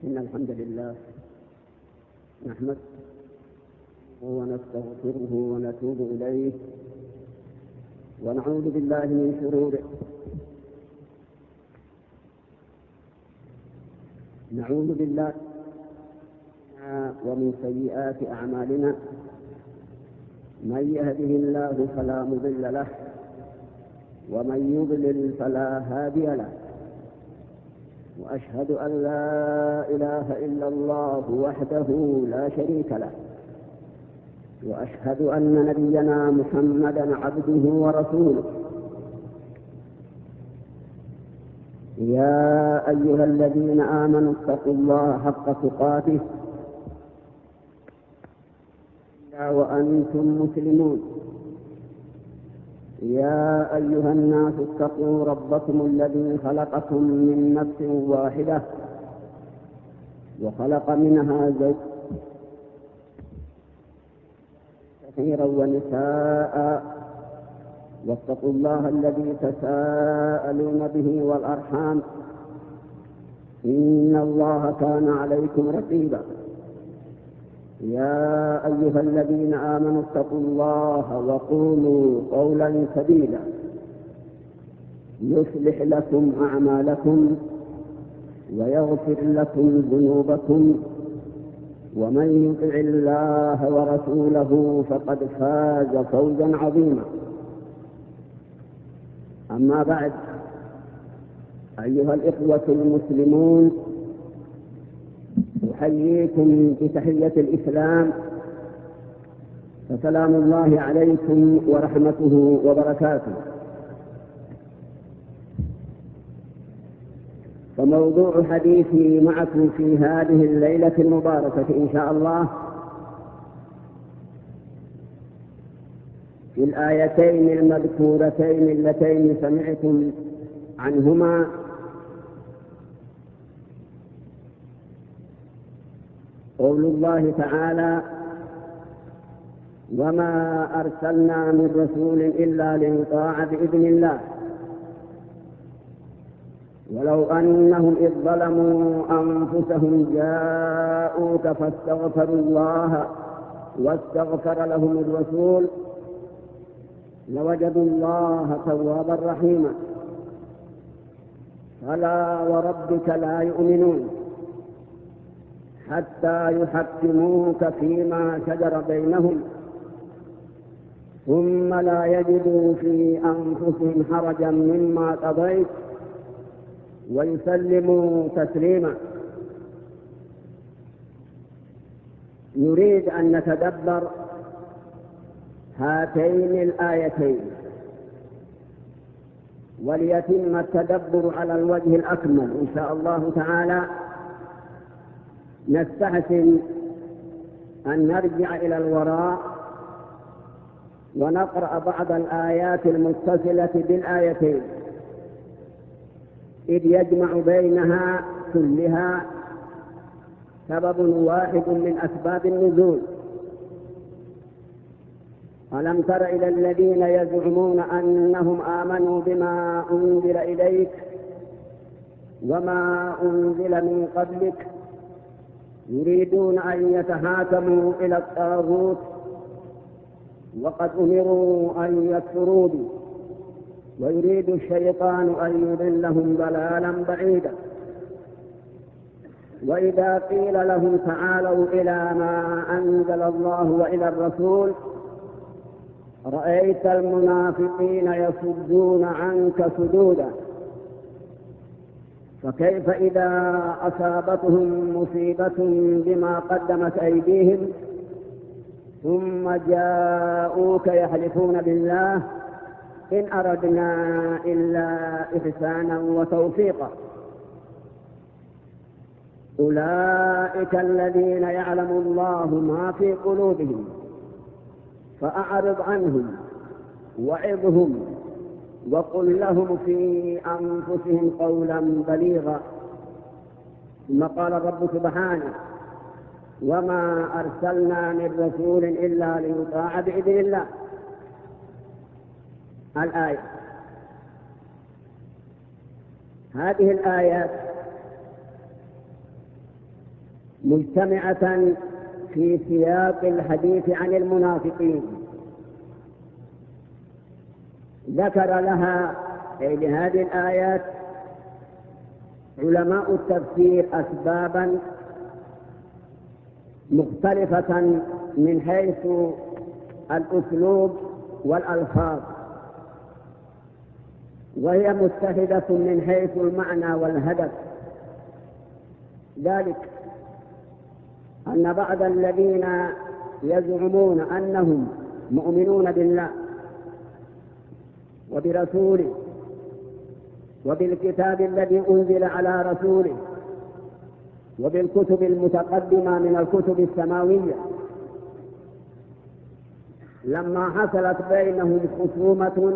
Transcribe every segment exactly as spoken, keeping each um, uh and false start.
إن الحمد لله نحمده ونستغفره ونتوب إليه ونعوذ بالله من شرور نعوذ بالله ومن سيئات أعمالنا. من يهده الله فلا مضل له ومن يضلل فلا هادي له، وأشهد أن لا إله إلا الله وحده لا شريك له، وأشهد أن نبينا محمدا عبده ورسوله. يا أيها الذين آمنوا اتقوا الله حق تقاته وأنتم مسلمون. يا أيها الناس اتقوا ربكم الذي خلقكم من نفس واحدة وخلق منها زوجها كثيرا ونساء، واتقوا الله الذي تساءلون به والأرحام إن الله كان عليكم رقيبا. يا أيها الذين آمنوا اتقوا الله وقولوا قولا سديدا يصلح لكم أعمالكم ويغفر لكم ذنوبكم، ومن يطع الله ورسوله فقد فاز فوزا عظيما. أما بعد، أيها الإخوة المسلمون، أحييكم بتحية الإسلام، فسلام الله عليكم ورحمته وبركاته. فموضوع حديثي معكم في هذه الليلة المباركة إن شاء الله في الآيتين المذكورتين اللتين سمعتم عنهما، قول الله تعالى: وما أرسلنا من رسول إلا ليطاع بإذن الله ولو أنهم إذ ظلموا أنفسهم جاءوك فاستغفروا الله واستغفر لهم الرسول لوجدوا الله توابا رحيما. فلا وربك لا يؤمنون حتى يحكموك فيما شجر بينهم ثم لا يجدوا في أنفسهم حرجا مما قضيت ويسلموا تسليما. نريد أن نتدبر هاتين الآيتين وليتم التدبر على الوجه الأكمل إن شاء الله تعالى. نستحسن أن نرجع إلى الوراء ونقرأ بعض الآيات المتصلة بالآيتين، إذ يجمع بينها كلها سبب واحد من أسباب النزول. ألم تر إلى الذين يزعمون أنهم آمنوا بما أنزل إليك وما أنزل من قبلك يريدون أن يتحاكموا إلى الطاغوت وقد أمروا أن يكفروا به ويريد الشيطان أن يضلهم ضلالا بعيدا. وإذا قيل لهم تعالوا إلى ما أنزل الله وإلى الرسول رأيت المنافقين يصدون عنك صدودا. فكيف إذا أصابتهم مصيبة بما قدمت أيديهم ثم جاءوك يحلفون بالله إن أردنا إلا إحسانا وتوفيقا. أولئك الذين يعلم الله ما في قلوبهم فأعرض عنهم وعظهم وقل لهم في أنفسهم قولا بليغا. ثم قال الرب سبحانه: وما أرسلنا من رسول إلا ليطاع بإذن الله. الآية. هذه الآيات مجتمعة في سياق الحديث عن المنافقين. ذكر لها أي لهذه الآيات علماء التفسير أسبابا مختلفة من حيث الأسلوب والألفاظ، وهي متحدة من حيث المعنى والهدف. ذلك أن بعض الذين يزعمون أنهم مؤمنون بالله وبرسوله وبالكتاب الذي أنزل على رسوله وبالكتب المتقدمة من الكتب السماوية، لما حصلت بينهم خصومة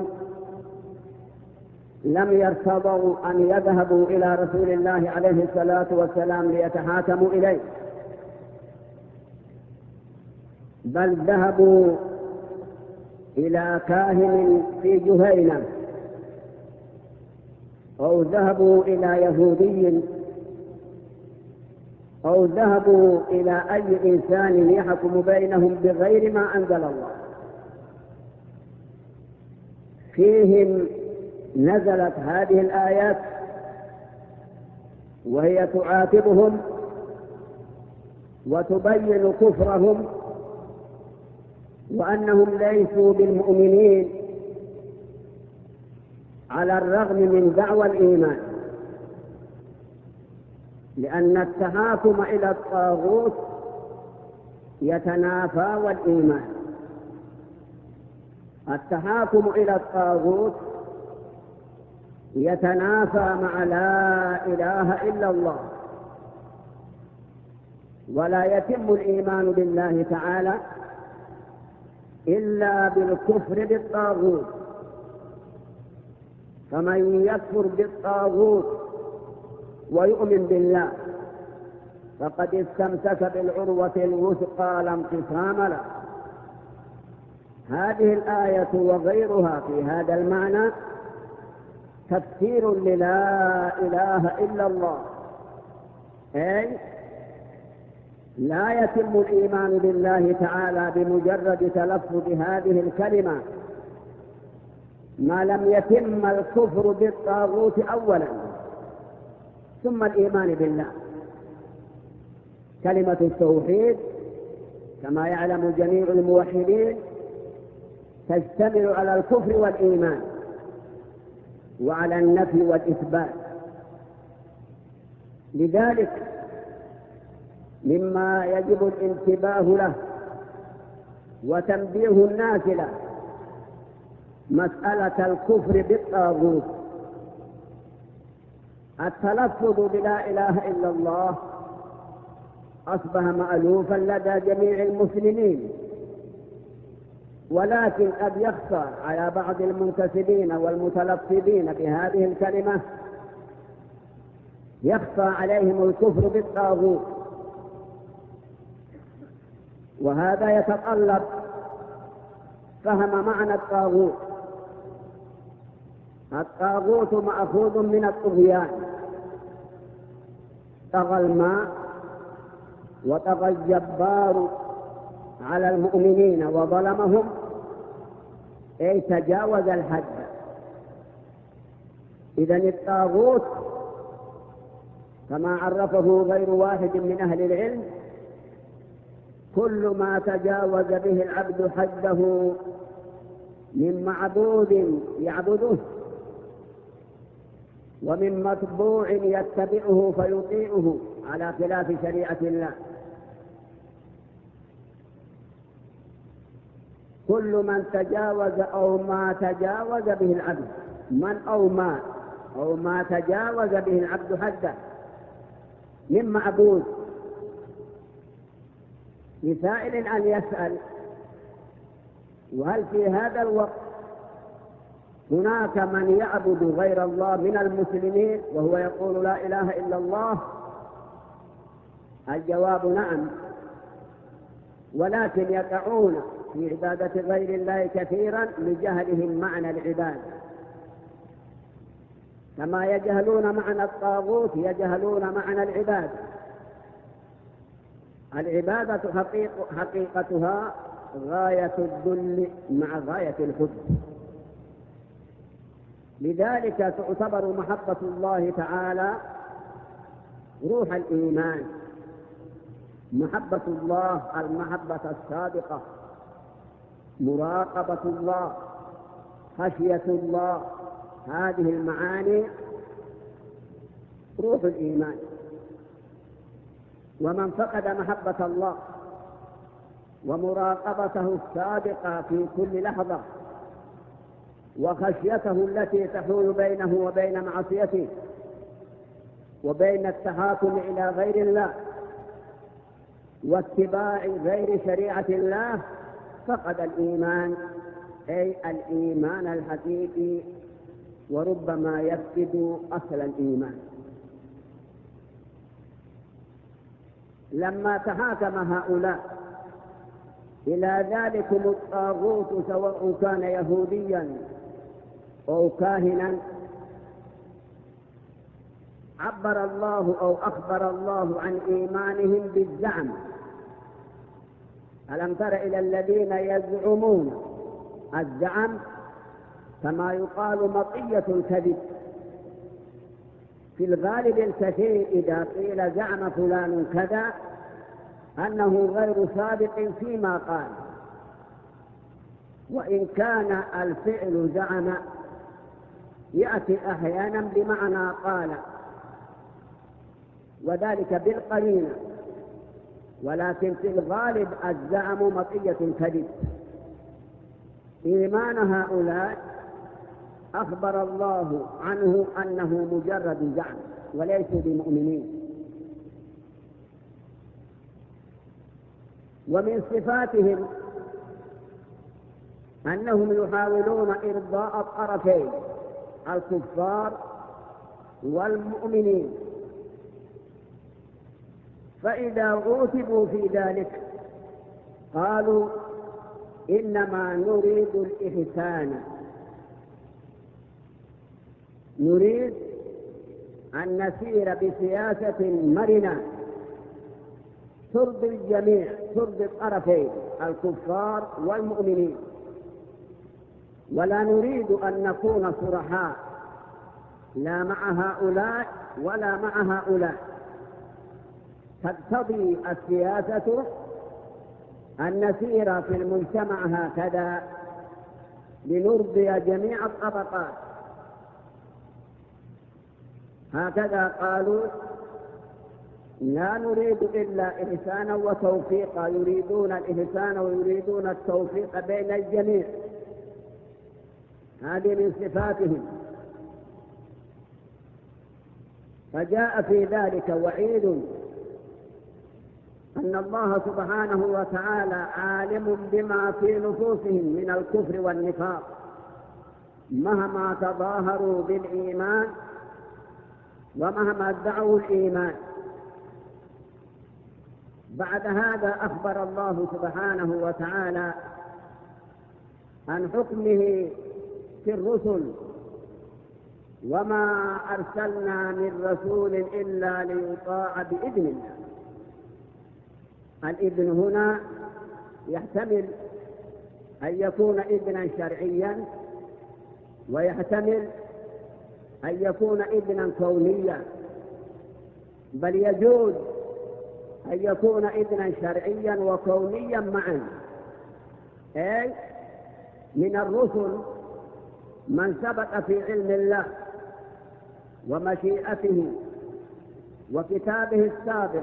لم يرتضوا أن يذهبوا إلى رسول الله عليه الصلاة والسلام ليتحاكموا إليه، بل ذهبوا إلى كاهن في جهينة أو ذهبوا إلى يهودي أو ذهبوا إلى أي إنسان يحكم بينهم بغير ما أنزل الله. فيهم نزلت هذه الآيات وهي تعاتبهم وتبين كفرهم وأنهم ليسوا بالمؤمنين على الرغم من دعوى الإيمان، لأن التحاكم إلى الطاغوت يتنافى والإيمان. التحاكم إلى الطاغوت يتنافى مع لا إله إلا الله، ولا يتم الإيمان بالله تعالى إلا بالكفر بالطاغوت. فمن يكفر بالطاغوت ويؤمن بالله فقد استمسك بالعروة الوثقى لا انقسام له. هذه الآية وغيرها في هذا المعنى تفسير للا إله إلا الله، أي لا يتم الإيمان بالله تعالى بمجرد تلفظ هذه الكلمة ما لم يتم الكفر بالطاغوت أولا ثم الإيمان بالله. كلمة التوحيد كما يعلم جميع الموحدين تشتمل على الكفر والإيمان وعلى النفي والإثبات. لذلك مما يجب الانتباه له وتنبيه الناس له مسألة الكفر بالطاغوت. التلفظ بلا إله إلا الله أصبح مألوفا لدى جميع المسلمين، ولكن قد يخفى على بعض المنتسبين والمتلفظين بهذه الكلمة، يخفى عليهم الكفر بالطاغوت، وهذا يتطلب فهم معنى الطاغوت. الطاغوت مأخوذ من الطغيان، طغى الماء وطغى الجبار على المؤمنين وظلمهم، أي تجاوز الحد. إذن الطاغوت كما عرفه غير واحد من أهل العلم كل ما تجاوز به العبد حده من معبود يعبده ومن متبوع يتبعه فيطيعه على خلاف شريعة الله. كل من تجاوز أو ما تجاوز به العبد، من أو ما أو ما تجاوز به العبد حده من معبود. لسائل أن يسأل: وهل في هذا الوقت هناك من يعبد غير الله من المسلمين وهو يقول لا إله إلا الله؟ الجواب نعم، ولكن يقعون في عبادة غير الله كثيرا لجهلهم معنى العبادة، كما يجهلون معنى الطاغوت يجهلون معنى العبادة. العبادة حقيق حقيقتها غاية الذل مع غاية الحب. لذلك تعتبر محبة الله تعالى روح الإيمان. محبة الله المحبة الصادقة، مراقبة الله، خشية الله، هذه المعاني روح الإيمان. ومن فقد محبة الله ومراقبته الصادقة في كل لحظة وخشيته التي تحول بينه وبين معصيته وبين التحاكم إلى غير الله واتباع غير شريعة الله فقد الإيمان، أي الإيمان الحقيقي، وربما يفقد أصل الإيمان. لما تحاكم هؤلاء إلى ذلكم الطاغوت سواء كان يهوديا أو كاهنا، عبر الله أو أخبر الله عن إيمانهم بالزعم. ألم تر إلى الذين يزعمون؟ الزعم كما يقال مطية الكذب. في الغالب الكثير إذا قيل زعم فلان كذا أنه غير صادق فيما قال، وإن كان الفعل زعم يأتي أحيانا بمعنى قال، وذلك بالقرينة، ولكن في الغالب الزعم مطية الكذب. إيمان هؤلاء أخبر الله عنه أنه مجرد زعم وليسوا بمؤمنين. ومن صفاتهم أنهم يحاولون إرضاء الطرفين الكفار والمؤمنين، فإذا عوتبوا في ذلك قالوا إنما نريد الإحسان، نريد أن نسير بسياسة مرنة ترضي الجميع، ترضي الطرفين الكفار والمؤمنين، ولا نريد أن نكون صرحاء لا مع هؤلاء ولا مع هؤلاء. تقتضي السياسة أن نسير في المجتمع هكذا لنرضي جميع الطبقات. هكذا قالوا لا نريد إلا إحسانا وتوفيقا، يريدون الإحسان ويريدون التوفيق بين الجميع. هذه من صفاتهم. فجاء في ذلك وعيد أن الله سبحانه وتعالى عالم بما في نفوسهم من الكفر والنفاق مهما تظاهروا بالإيمان ومهما ادعوا الإيمان. بعد هذا أخبر الله سبحانه وتعالى عن حكمه في الرسل: وما أرسلنا من رسول إلا ليطاع بإذن الله. الإذن هنا يحتمل أن يكون إذنا شرعيا، ويحتمل أن يكون إذنا كونيا، بل يجوز أن يكون إذنا شرعيا وكونيا معا. أي من الرسل من سبق في علم الله ومشيئته وكتابه السابق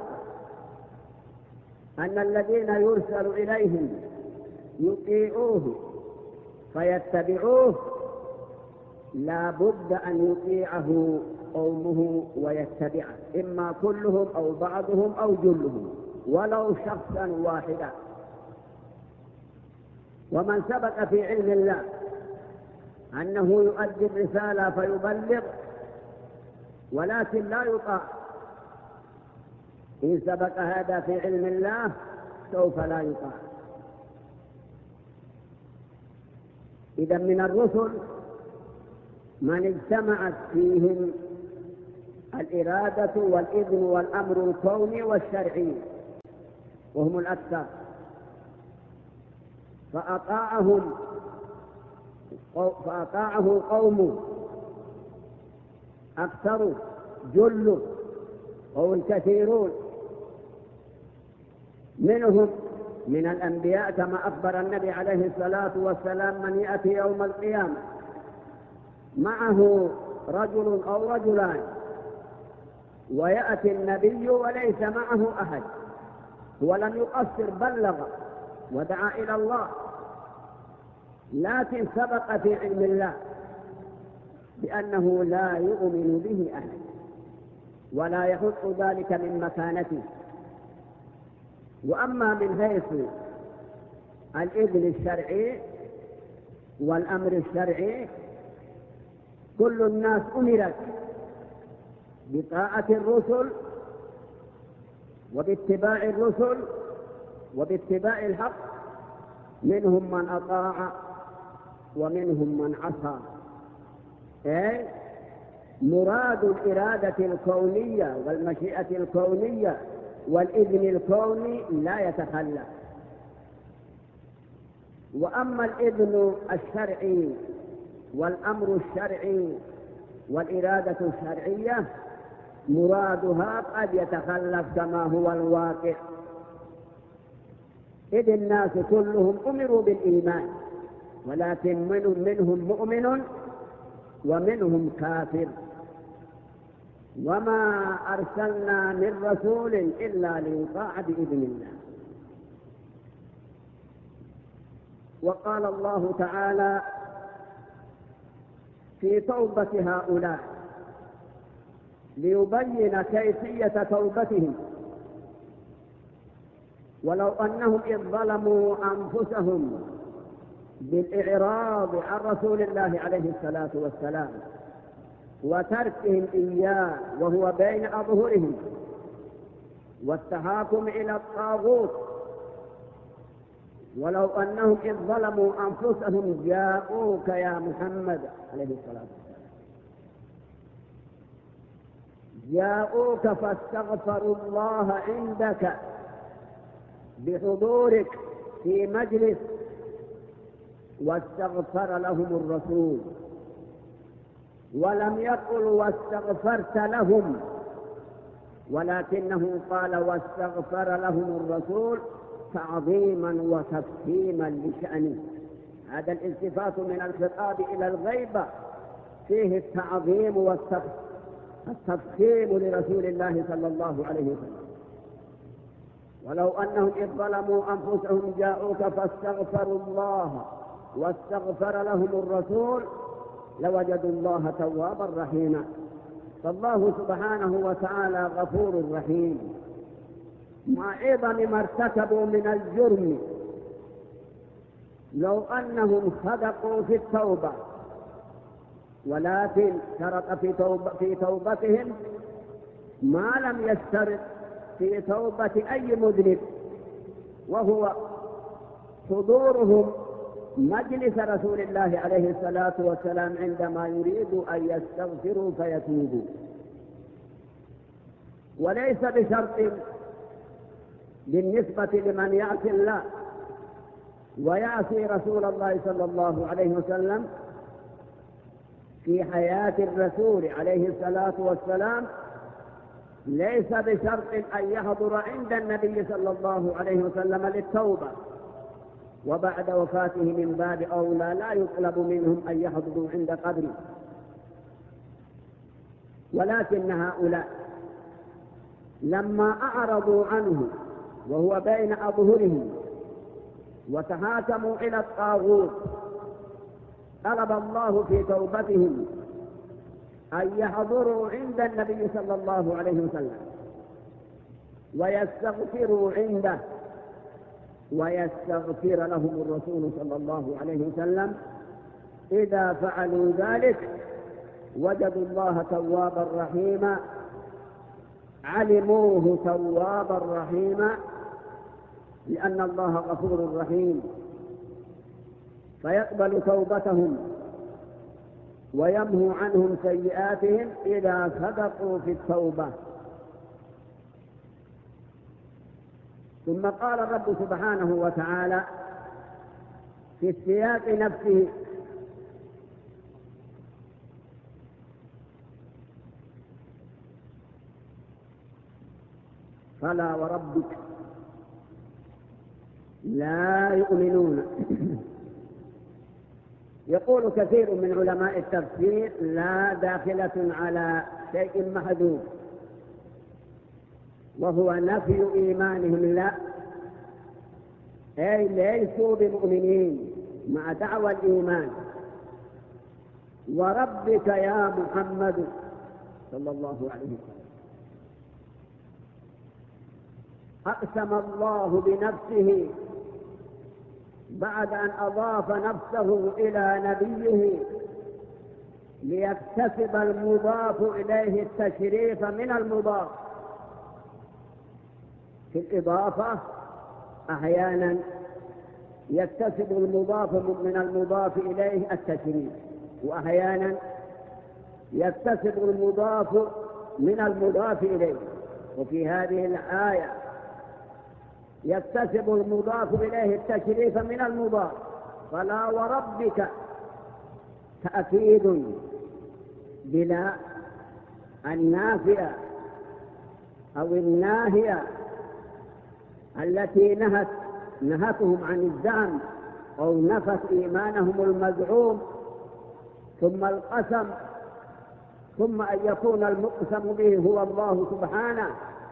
أن الذين يرسل إليهم يطيعوه فيتبعوه، لا بد أن يطيعه قومه ويتبعه، إما كلهم أو بعضهم أو جلهم ولو شخصا واحدا. ومن سبق في علم الله أنه يؤدي الرسالة فيبلغ ولكن لا يطاع، إن سبق هذا في علم الله سوف لا يطاع. إذا من الرسل من اجتمعت فيهم الإرادة والإذن والأمر الكوني والشرعي، وهم الأكثر، فأطاعهم فأطاعه قوم أكثر جل أو الكثيرون منهم من الأنبياء، كما أخبر النبي عليه الصلاة والسلام: من يأتي يوم القيامة معه رجل أو رجلان ويأتي النبي وليس معه أحد، هو لم يقصر، بلغ ودعا إلى الله، لكن سبق في علم الله بأنه لا يؤمن به أحد ولا يحط ذلك من مكانته. وأما من حيث الإذن الشرعي والأمر الشرعي، كل الناس أمرت بطاعة الرسل وباتباع الرسل وباتباع الحق، منهم من أطاع ومنهم من عصى. أي مراد الإرادة الكونية والمشيئة الكونية والإذن الكوني لا يتخلف. وأما الإذن الشرعي والأمر الشرعي والإرادة الشرعية مرادها قد يتخلف كما هو الواقع، إذ الناس كلهم أمروا بالإيمان، ولكن منهم مؤمن ومنهم كافر. وما أرسلنا من رسول إلا ليطاع بإذن الله. وقال الله تعالى في توبة هؤلاء ليبين كيفية توبتهم: ولو أنهم إذ ظلموا أنفسهم بالإعراض عن رسول الله عليه الصلاة والسلام وتركهم إياه وهو بين أظهرهم والتحاكم إلى الطاغوت، ولو أنهم إذ ظلموا أنفسهم جاءوك يا محمد عليه الصلاة والسلام جاءوك فاستغفروا الله عندك بحضورك في مجلس واستغفر لهم الرسول، ولم يقل واستغفرت لهم، ولكنه قال واستغفر لهم الرسول تعظيما وتفخيما لشأنه. هذا الالتفات من الخطاب إلى الغيبة فيه التعظيم والتفخيم لرسول الله صلى الله عليه وسلم. ولو أنهم إذ ظلموا أنفسهم جاءوك فاستغفروا الله واستغفر لهم الرسول لوجدوا الله توابا رحيما. فالله سبحانه وتعالى غفور رحيم، مع عظم ما ارتكبوا من الجرم. لو أنهم صدقوا في التوبة، ولكن شرط في, توب في توبتهم ما لم يشترط في توبة أي مذنب، وهو حضورهم مجلس رسول الله عليه الصلاة والسلام عندما يريد أن يستغفروا فيتوبوا. وليس بشرط بالنسبة لمن يعصي الله ويعصي رسول الله صلى الله عليه وسلم في حياة الرسول عليه الصلاة والسلام، ليس بشرط أن يحضر عند النبي صلى الله عليه وسلم للتوبة، وبعد وفاته من باب أولى لا يطلب منهم أن يحضروا عند قبره. ولكن هؤلاء لما أعرضوا عنه وهو بين أظهرهم وتحاكموا إلى الطاغوت، طلب الله في توبتهم أن يحضروا عند النبي صلى الله عليه وسلم ويستغفروا عنده ويستغفر لهم الرسول صلى الله عليه وسلم. إذا فعلوا ذلك وجدوا الله توابا رحيما، علموه توابا رحيما، لأن الله غفور رحيم، فيقبل توبتهم ويمحو عنهم سيئاتهم إذا صدقوا في التوبة. ثم قال الرب سبحانه وتعالى في السياق نفسه: فلا وربك لا يؤمنون. يقول كثير من علماء التفسير: لا داخلة على شيء محدود، وهو نفي إيمانهم، لا، أي ليسوا بمؤمنين مع دعوى الإيمان. وربك يا محمد صلى الله عليه وسلم، أقسم الله بنفسه بعد أن أضاف نفسه إلى نبيه ليكتسب المضاف إليه التشريف من المضاف. في الإضافة أحيانا يكتسب المضاف من المضاف إليه التشريف، وأحيانا يكتسب المضاف من المضاف إليه. وفي هذه الآية يكتسب المضاف إليه التشريف من المضاف. فلا وربك تأكيد بلا النافية أو الناهية التي نهت نهتهم عن الزعم أو نفت إيمانهم المزعوم، ثم القسم، ثم أن يكون المقسم به هو الله سبحانه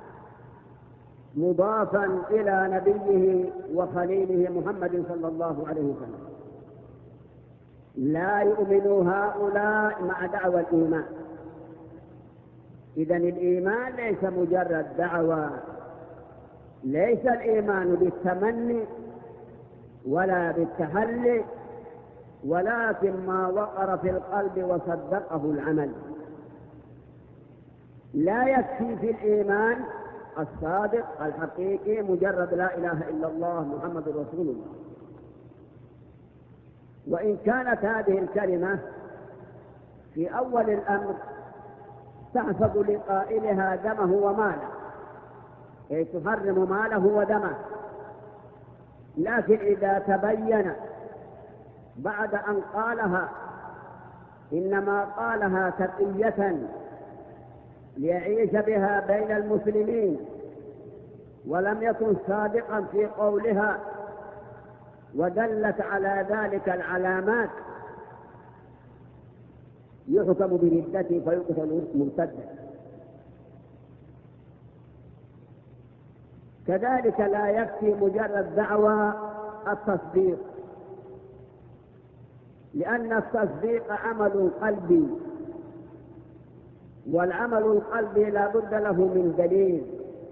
مضافا إلى نبيه وخليله محمد صلى الله عليه وسلم. لا يؤمن هؤلاء مع دعوى الإيمان. إذن الإيمان ليس مجرد دعوى، ليس الإيمان بالتمني ولا بالتحلي، ولكن ما وقر في القلب وصدقه العمل. لا يكفي في الإيمان الصادق الحقيقي مجرد لا إله إلا الله محمد رسول الله. وإن كانت هذه الكلمة في أول الأمر تحفظ لقائلها دمه وماله، أي تحرم ماله ودمه، لكن إذا تبين بعد أن قالها إنما قالها تقية ليعيش بها بين المسلمين، ولم يكن صادقا في قولها ودلت على ذلك العلامات، يحكم بردته فيقتل مرتدا. كذلك لا يكفي مجرد دعوى التصديق، لأن التصديق عمل قلبي، والعمل القلبي لا بد له من دليل.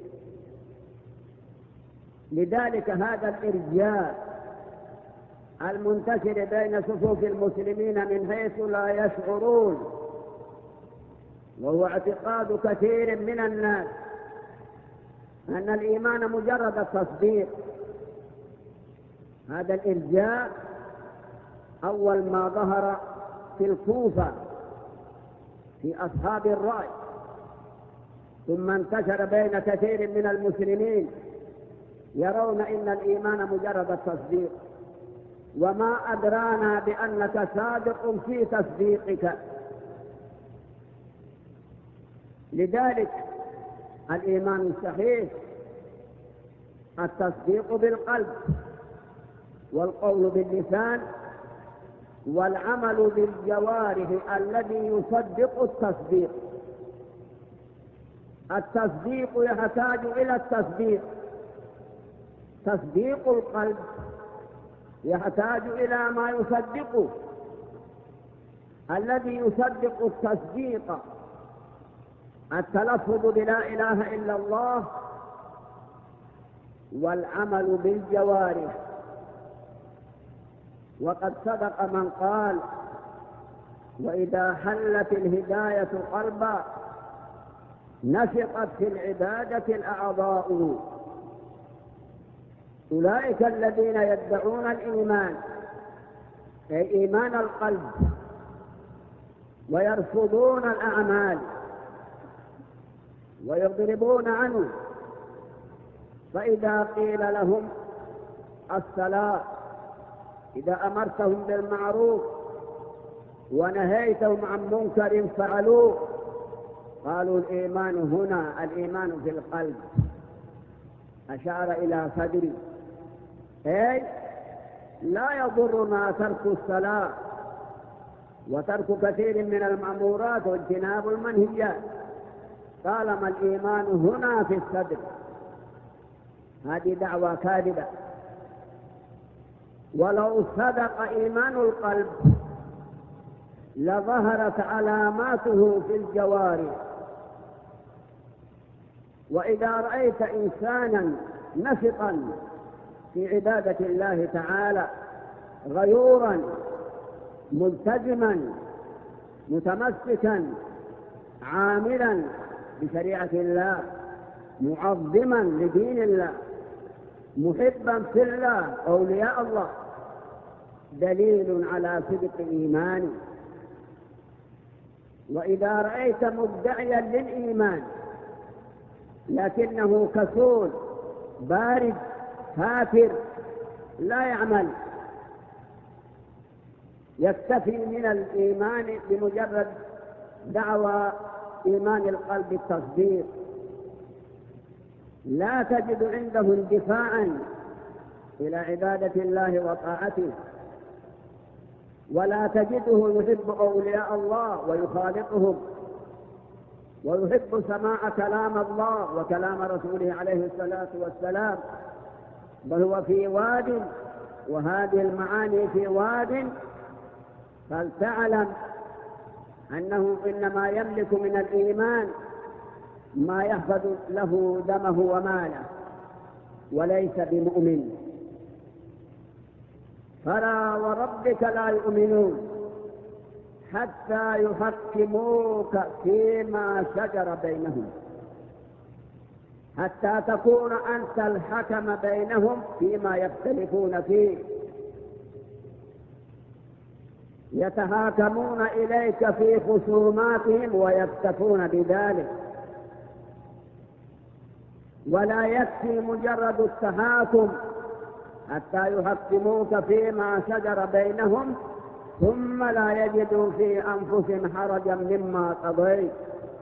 لذلك هذا الإرجاء المنتشر بين صفوف المسلمين من حيث لا يشعرون، وهو اعتقاد كثير من الناس أن الإيمان مجرد التصديق، هذا الإرجاء أول ما ظهر في الكوفة في أصحاب الرأي، ثم انتشر بين كثير من المسلمين يرون إن الإيمان مجرد التصديق. وما أدرانا بأنك صادق في تصديقك. لذلك الإيمان الصحيح التصديق بالقلب، والقول باللسان، والعمل بالجوارح الذي يصدق التصديق. التصديق يحتاج إلى التصديق، تصديق القلب يحتاج إلى ما يصدقه. الذي يصدق التصديق التلفظ بلا إله إلا الله، والعمل بالجوارح. وقد صدق من قال: وإذا حلت الهداية قلبا نشطت في العبادة الأعضاء. أولئك الذين يدعون الإيمان، أي إيمان القلب، ويرفضون الأعمال ويضربون عنه، فإذا قيل لهم الصلاة، إذا أمرتهم بالمعروف ونهيتهم عن منكر فعلوه، قالوا الإيمان هنا الإيمان في القلب، أشار إلى صدري، أي لا يضرنا ترك الصلاة وترك كثير من المأمورات واجتناب المنهيات طالما الإيمان هنا في الصدر. هذه دعوة كاذبة. ولو صدق إيمان القلب لظهرت علاماته في الجوارح. وإذا رأيت إنسانا نشطا في عبادة الله تعالى غيورا ملتزما متمسكا عاملا بشريعة الله معظما لدين الله محبا في الله أولياء الله، دليل على صدق إيمانه. وإذا رأيت مدعيا للإيمان لكنه كسول بارد كافر لا يعمل، يكتفي من الإيمان بمجرد دعوى إيمان القلب التصديق، لا تجد عنده اندفاعا إلى عبادة الله وطاعته، ولا تجده يحب أولياء الله ويخالطهم ويحب سماع كلام الله وكلام رسوله عليه الصلاة والسلام، بل هو في واد، وهذه المعاني في واد، فلتعلم أنه إنما يملك من الإيمان ما يحفظ له دمه وماله وليس بمؤمن. فلا وربك لا يؤمنون حتى يحكموك فيما شجر بينهم، حتى تكون أنت الحكم بينهم فيما يختلفون فيه، يتهاكمون إليك في خصوماتهم ويكتفون بذلك. ولا يكفي مجرد التحاكم حتى يحكموك فيما شجر بينهم ثم لا يجدوا في أنفسهم حرجا مما قضيت.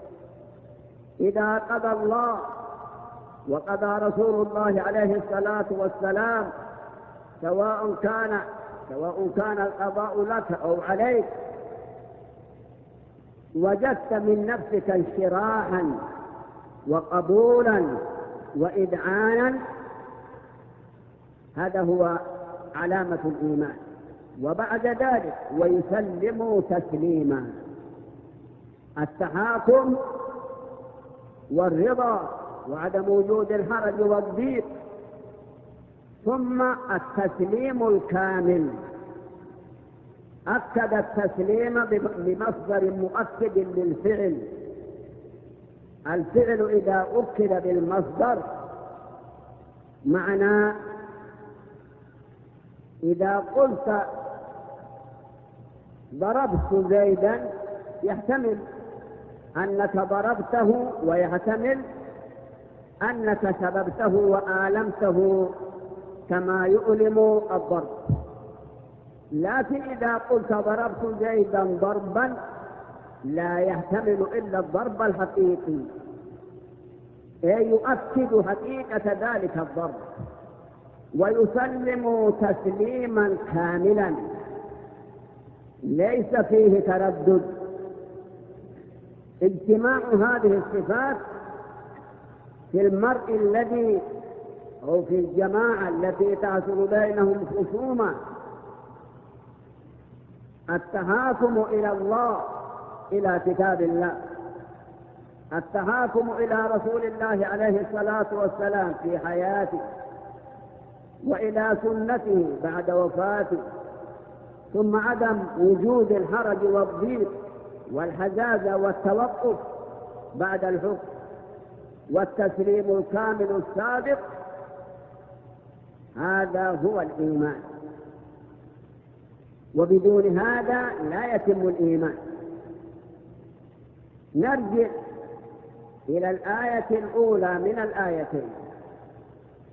إذا قضى الله وقضى رسول الله عليه الصلاة والسلام سواء كان سواء كان القضاء لك أو عليك، وجدت من نفسك انشراحا وقبولا وإذعانا، هذا هو علامة الإيمان. وبعد ذلك ويسلموا تسليما، التحاكم والرضا وعدم وجود الحرج والضيق، ثم التسليم الكامل. أكد التسليم بمصدر مؤكد للفعل. الفعل إذا أكد بالمصدر معنى إذا قلت ضربت زيدا يحتمل أنك ضربته ويحتمل أنك سببته وآلمته كما يؤلم الضرب. لكن إذا قلت ضربت زيدا ضربا لا يحتمل إلا الضرب الحقيقي، أي يؤكد حقيقة ذلك الضرب. ويسلم تسليما كاملا ليس فيه تردد. اجتماع هذه الصفات في المرء الذي أو في الجماعة التي تحصل بينهم خصومة، التحاكم إلى الله، إلى كتاب الله، التحاكم إلى رسول الله عليه الصلاة والسلام في حياته، وإلى سنته بعد وفاته، ثم عدم وجود الحرج والضيق والحزازة والتوقف بعد الحكم، والتسليم الكامل الصادق، هذا هو الإيمان. وبدون هذا لا يتم الإيمان. نرجع إلى الآية الأولى من الآيتين.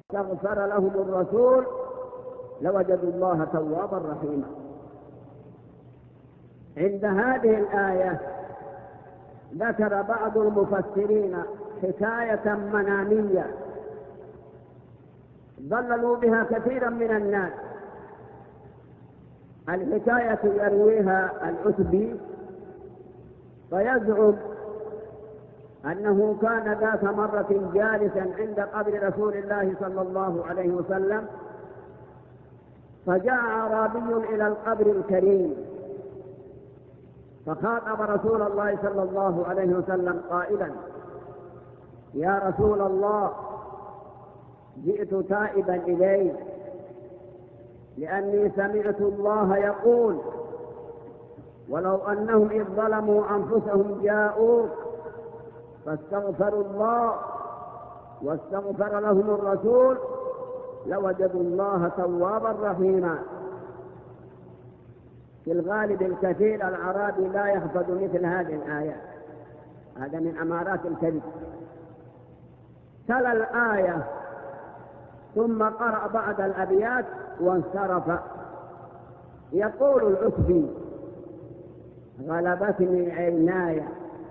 واستغفر لهم الرسول لوجدوا الله توابا رحيما. عند هذه الآية ذكر بعض المفسرين حكاية منامية ضللوا بها كثيرا من الناس. الحكاية يرويها العتبي فيزعم أنه كان ذات مرة جالسا عند قبر رسول الله صلى الله عليه وسلم، فجاء أعرابي إلى القبر الكريم فخاطب رسول الله صلى الله عليه وسلم قائلا: يا رسول الله، جئت تائبا إليك لأني سمعت الله يقول: ولو أنهم إذ ظلموا أنفسهم جاءوك فاستغفروا الله واستغفر لهم الرسول لوجدوا الله توابا رحيما. في الغالب الكثير الأعرابي لا يحفظ مثل هذه الآيات، هذا من أمارات الكذب. تلا الآية ثم قرأ بعض الأبيات وانصرف. يقول العتبي: غلبتني عيناي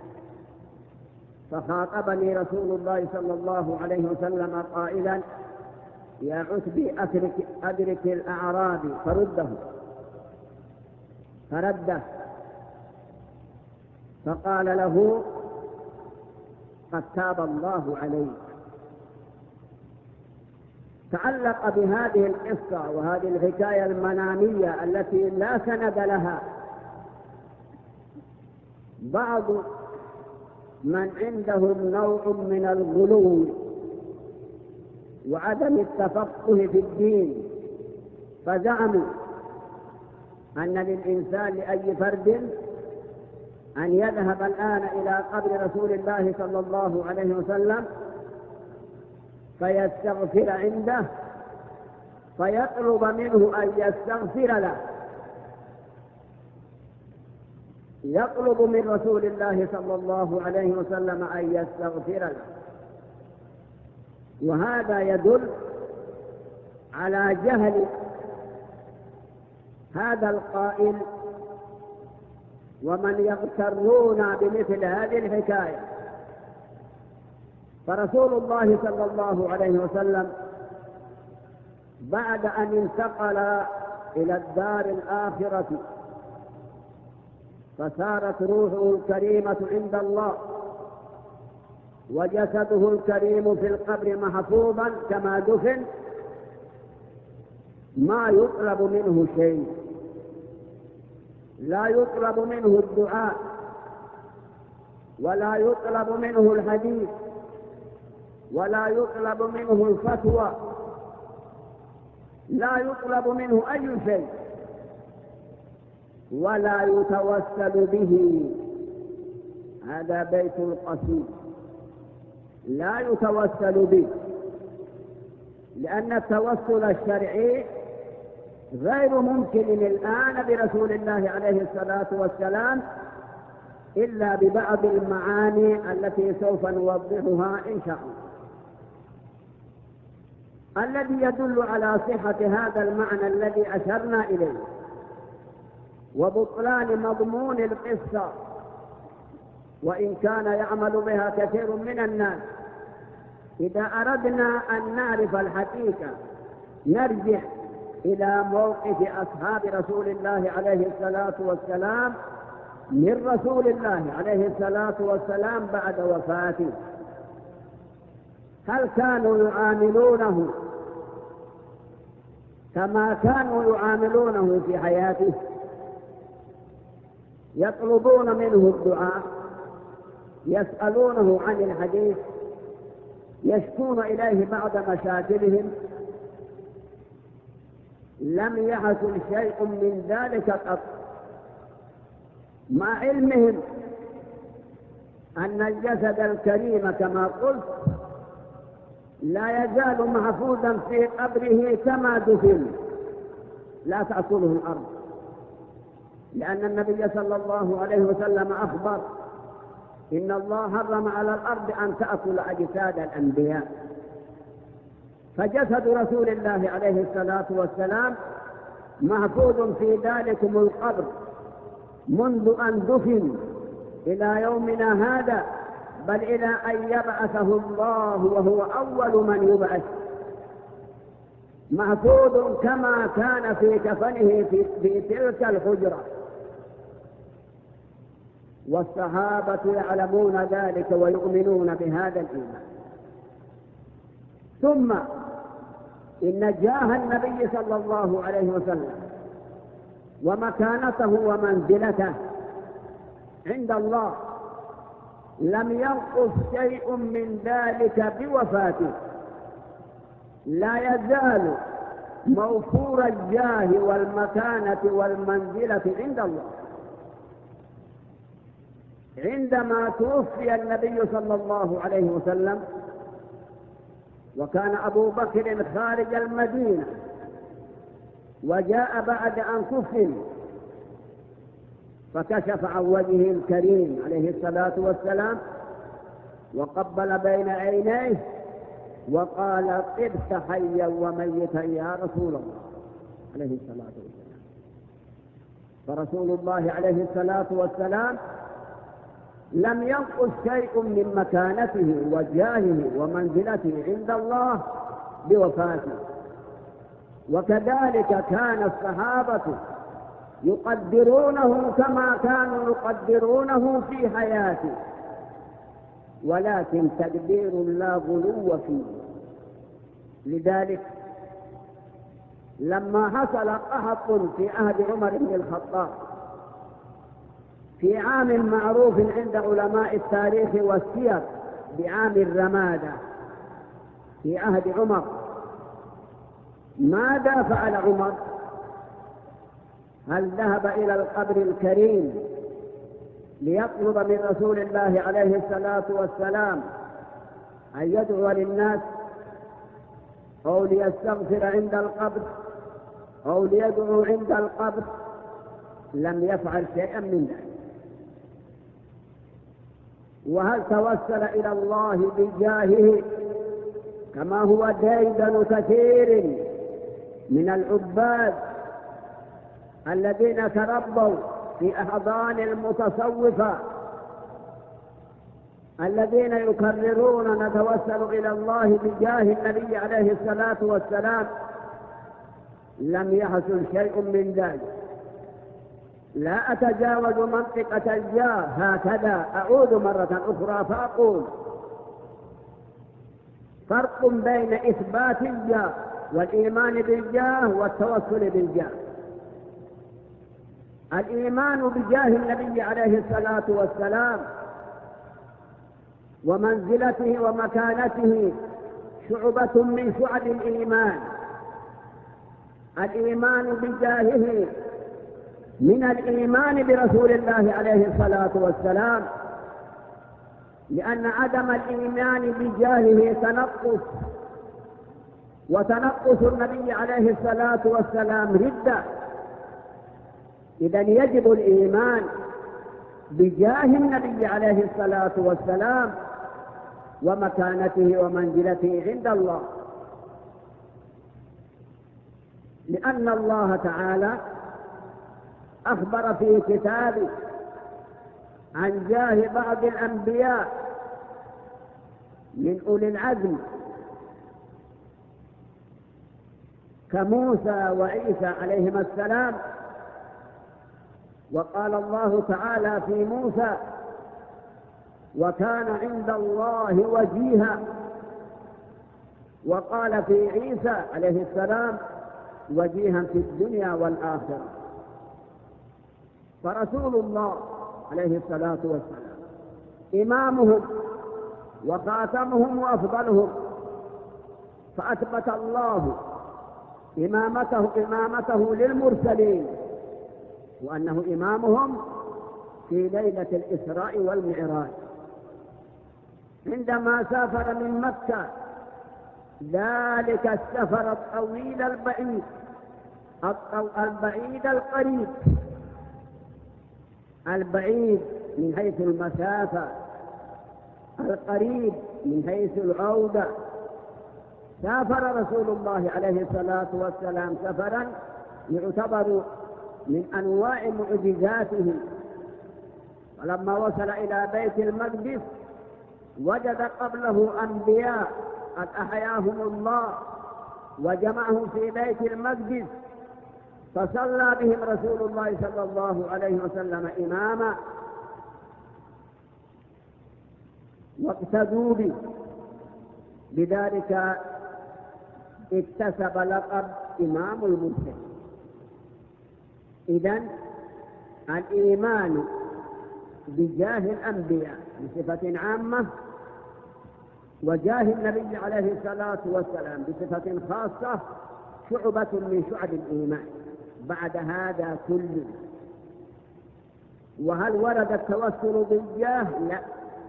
فخاطبني رسول الله صلى الله عليه وسلم قائلا: يا عتبي أدرك, أدرك الأعرابي فرده. فرده فقال له: قد تاب الله عليك. تعلق بهذه القصة وهذه الحكاية المنامية التي لا سند لها بعض من عندهم نوع من الغلو وعدم التفقه في الدين، فزعموا أن للإنسان لأي فرد أن يذهب الآن إلى قبر رسول الله صلى الله عليه وسلم فيستغفر عنده فيطلب منه أن يستغفر له، يطلب من رسول الله صلى الله عليه وسلم أن يستغفر له. وهذا يدل على جهل هذا القائل ومن يغترون بمثل هذه الحكاية. فرسول الله صلى الله عليه وسلم بعد أن انتقل إلى الدار الآخرة فسارت روحه الكريمة عند الله وجسده الكريم في القبر محفوظا كما دفن، ما يطلب منه شيء، لا يطلب منه الدعاء ولا يطلب منه الحديث ولا يطلب منه الفتوى، لا يطلب منه أي شيء، ولا يتوسل به. هذا بيت القصيد، لا يتوسل به، لأن التوسل الشرعي غير ممكن الآن برسول الله عليه الصلاة والسلام إلا ببعض المعاني التي سوف نوضحها إن شاء الله. الذي يدل على صحة هذا المعنى الذي أشرنا إليه وبطلان مضمون القصة، وإن كان يعمل بها كثير من الناس، إذا أردنا أن نعرف الحقيقة نرجع إلى موقف أصحاب رسول الله عليه الصلاة والسلام من رسول الله عليه الصلاة والسلام بعد وفاته. هل كانوا يعاملونه كما كانوا يعاملونه في حياته؟ يطلبون منه الدعاء، يسألونه عن الحديث، يشكون إليه بعض مشاكلهم؟ لم يحصل شيء من ذلك قط، مع علمهم أن الجسد الكريم كما قلت لا يزال محفوظا في قبره كما دفن، لا تأكله الأرض، لأن النبي صلى الله عليه وسلم أخبر: إن الله حرم على الأرض أن تأكل أجساد الأنبياء. فجسد رسول الله عليه الصلاة والسلام محفوظ في ذلكم القبر منذ أن دفن إلى يومنا هذا، بل إلى أن يبعثه الله وهو أول من يبعث، محفوظ كما كان في كفنه في, في تلك الحجرة. والصحابة يعلمون ذلك ويؤمنون بهذا الإيمان. ثم إن جاه النبي صلى الله عليه وسلم ومكانته ومنزلته عند الله لم ينقص شيء من ذلك بوفاته، لا يزال موفور الجاه والمكانة والمنزلة عند الله. عندما توفي النبي صلى الله عليه وسلم وكان أبو بكر خارج المدينة وجاء بعد أن كفن، فكشف عن وجهه الكريم عليه الصلاة والسلام وقبل بين عينيه وقال: طبت حيا وميتا يا رسول الله عليه الصلاة والسلام. فرسول الله عليه الصلاة والسلام لم ينقص شيء من مكانته وجاهه ومنزلته عند الله بوفاته. وكذلك كان الصحابة يقدرونه كما كانوا يقدرونه في حياته، ولكن تقدير لا غلو فيه. لذلك لما حصل قحط في عهد عمر بن الخطاب في عام معروف عند علماء التاريخ والسير بعام الرمادة في عهد عمر، ماذا فعل عمر؟ هل ذهب إلى القبر الكريم ليطلب من رسول الله عليه الصلاة والسلام أن يدعو للناس، أو ليستغفر عند القبر، أو ليدعو عند القبر؟ لم يفعل شيئا من ذلك. وهل توسل إلى الله بجاهه كما هو ديدن كثير من العباد الذين تربوا في أحضان المتصوفة الذين يكررون نتوسل إلى الله بجاه النبي عليه الصلاة والسلام؟ لم يحصل شيء من ذلك. لا أتجاوز منطقة الجاه هكذا، أعود مرة أخرى فأقول: فرق بين إثبات الجاه والإيمان بالجاه والتوسل بالجاه. الإيمان بجاه النبي عليه الصلاة والسلام ومنزلته ومكانته شعبة من شعب الإيمان. الإيمان بجاهه من الإيمان برسول الله عليه الصلاة والسلام، لأن عدم الإيمان بجاهه تنقص، وتنقص النبي عليه الصلاة والسلام ردة. إذن يجب الإيمان بجاه النبي عليه الصلاة والسلام ومكانته ومنزلته عند الله، لأن الله تعالى أخبر في كتابه عن جاه بعض الأنبياء من أولي العزم كموسى وعيسى عليهما السلام. وقال الله تعالى في موسى: وكان عند الله وجيها. وقال في عيسى عليه السلام: وجيها في الدنيا والآخرة. فرسول الله عليه الصلاة والسلام إمامهم وخاتمهم وأفضلهم، فأثبت الله إمامته إمامته للمرسلين، وأنه إمامهم في ليلة الإسراء والمعراج عندما سافر من مكة ذلك السفر الطويل البعيد البعيد القريب البعيد من حيث المسافة، القريب من حيث العودة، سافر رسول الله عليه الصلاة والسلام سفرا يعتبر من أنواع معجزاته، ولما وصل إلى بيت المقدس وجد قبله أنبياء قد أحياهم الله وجمعهم في بيت المقدس، فصلى بهم رسول الله صلى الله عليه وسلم إماما واقتدوا به، بذلك اكتسب لقب إمام المرسلين. إذن الإيمان بجاه الأنبياء بصفة عامة وجاه النبي عليه الصلاة والسلام بصفة خاصة شعبة من شعب الإيمان بعد هذا كله. وهل ورد التوسل بالجاه؟ لا،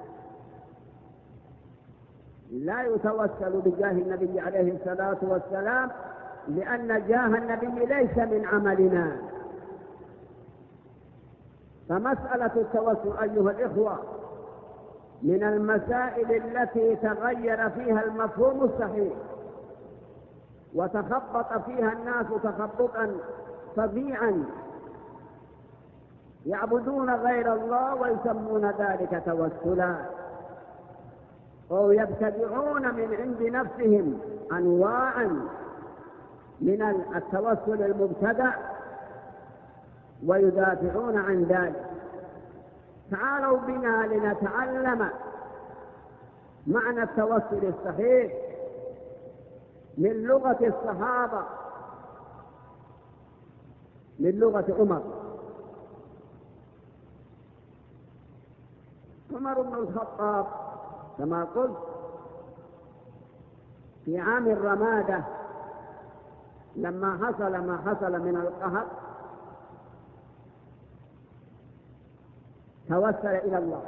لا يتوسل بجاه النبي عليه الصلاة والسلام، لأن جاه النبي ليس من عملنا. فمسألة التوسل أيها الإخوة من المسائل التي تغير فيها المفهوم الصحيح وتخبط فيها الناس تخبطا فظيعا، يعبدون غير الله ويسمون ذلك توسلا، أو يبتدعون من عند نفسهم أنواعا من التوسل المبتدع ويدافعون عن ذلك. تعالوا بنا لنتعلم معنى التوسل الصحيح من لغة الصحابة، من لغة عمر. عمر بن الخطاب كما قلت في عام الرمادة لما حصل ما حصل من القهر توسل إلى الله.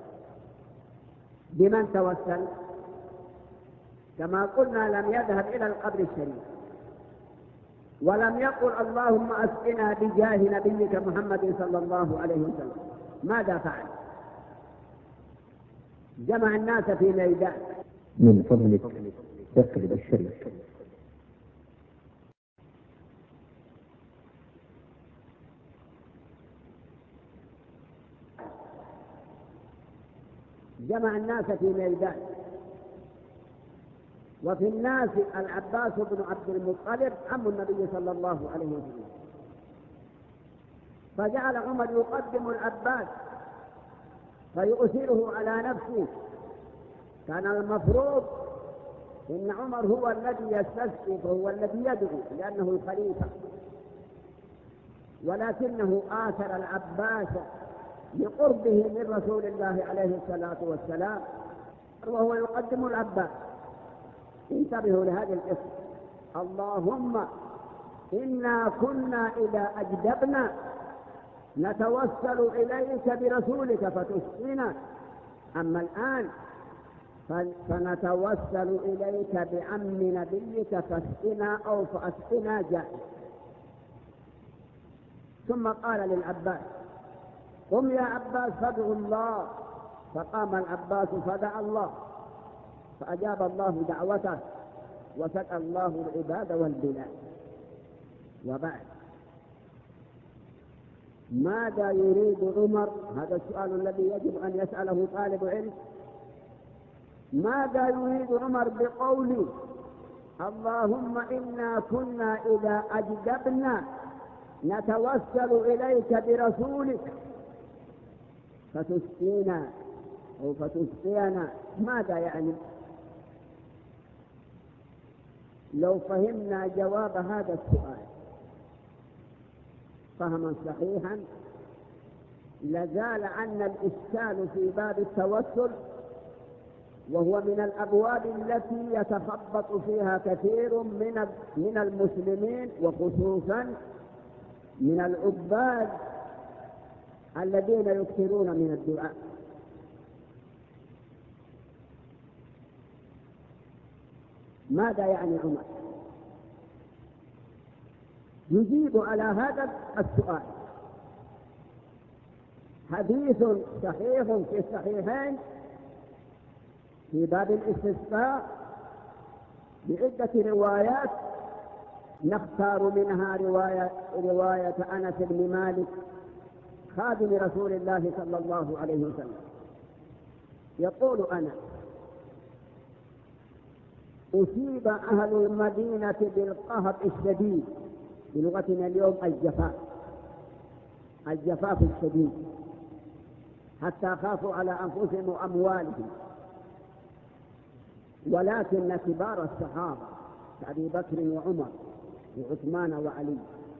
بمن توسل؟ كما قلنا لم يذهب إلى القبر الشريف ولم يقل اللهم أسقنا بجاه نبيك محمد صلى الله عليه وسلم. ماذا فعل؟ جمع الناس في ميدان. من فضلك اقلب الشريف. جمع الناس في ميدان، وفي الناس العباس بن عبد المطلب عم النبي صلى الله عليه وسلم، فجعل عمر يقدم العباس فيؤثره على نفسه. كان المفروض إن عمر هو الذي يستسقي وهو الذي يدعو لأنه الخليفة، ولكنه آثر العباس لقربه من رسول الله عليه الصلاة والسلام وهو يقدم العباس. انتبهوا لهذه القصة. اللهم إنا كنا إذا أجدبنا نتوسل إليك برسولك فتسقينا، أما الآن فنتوسل إليك بعم نبيك فاسقنا أو فاسقنا جائز. ثم قال للعباس قم يا عباس فادعوا الله، فقام العباس فدعا الله فأجاب الله دعوته وسقى الله العباد والبلاد. وبعد ماذا يريد عمر؟ هذا السؤال الذي يجب أن يسأله طالب علم. ماذا يريد عمر بقوله اللهم إنا كنا إذا أجدبنا نتوسل إليك برسولك فتسقينا أو فتسقينا؟ ماذا يعني؟ لو فهمنا جواب هذا السؤال فهما صحيحا لزال عنا الإشكال في باب التوسل، وهو من الأبواب التي يتخبط فيها كثير من من المسلمين وخصوصا من العباد الذين يكثرون من الدعاء. ماذا يعني عمر؟ يجيب على هذا السؤال حديث صحيح في الصحيحين في باب الاستسقاء بعدة روايات، نختار منها رواية, رواية أنس بن مالك خادم رسول الله صلى الله عليه وسلم. يقول أنس: أصيب أهل المدينة بالقهط الشديد، بلغتنا اليوم الجفاف، الجفاف الشديد، حتى خافوا على أنفسهم وأموالهم، ولكن كبار الصحابة كأبي بكر وعمر وعثمان وعلي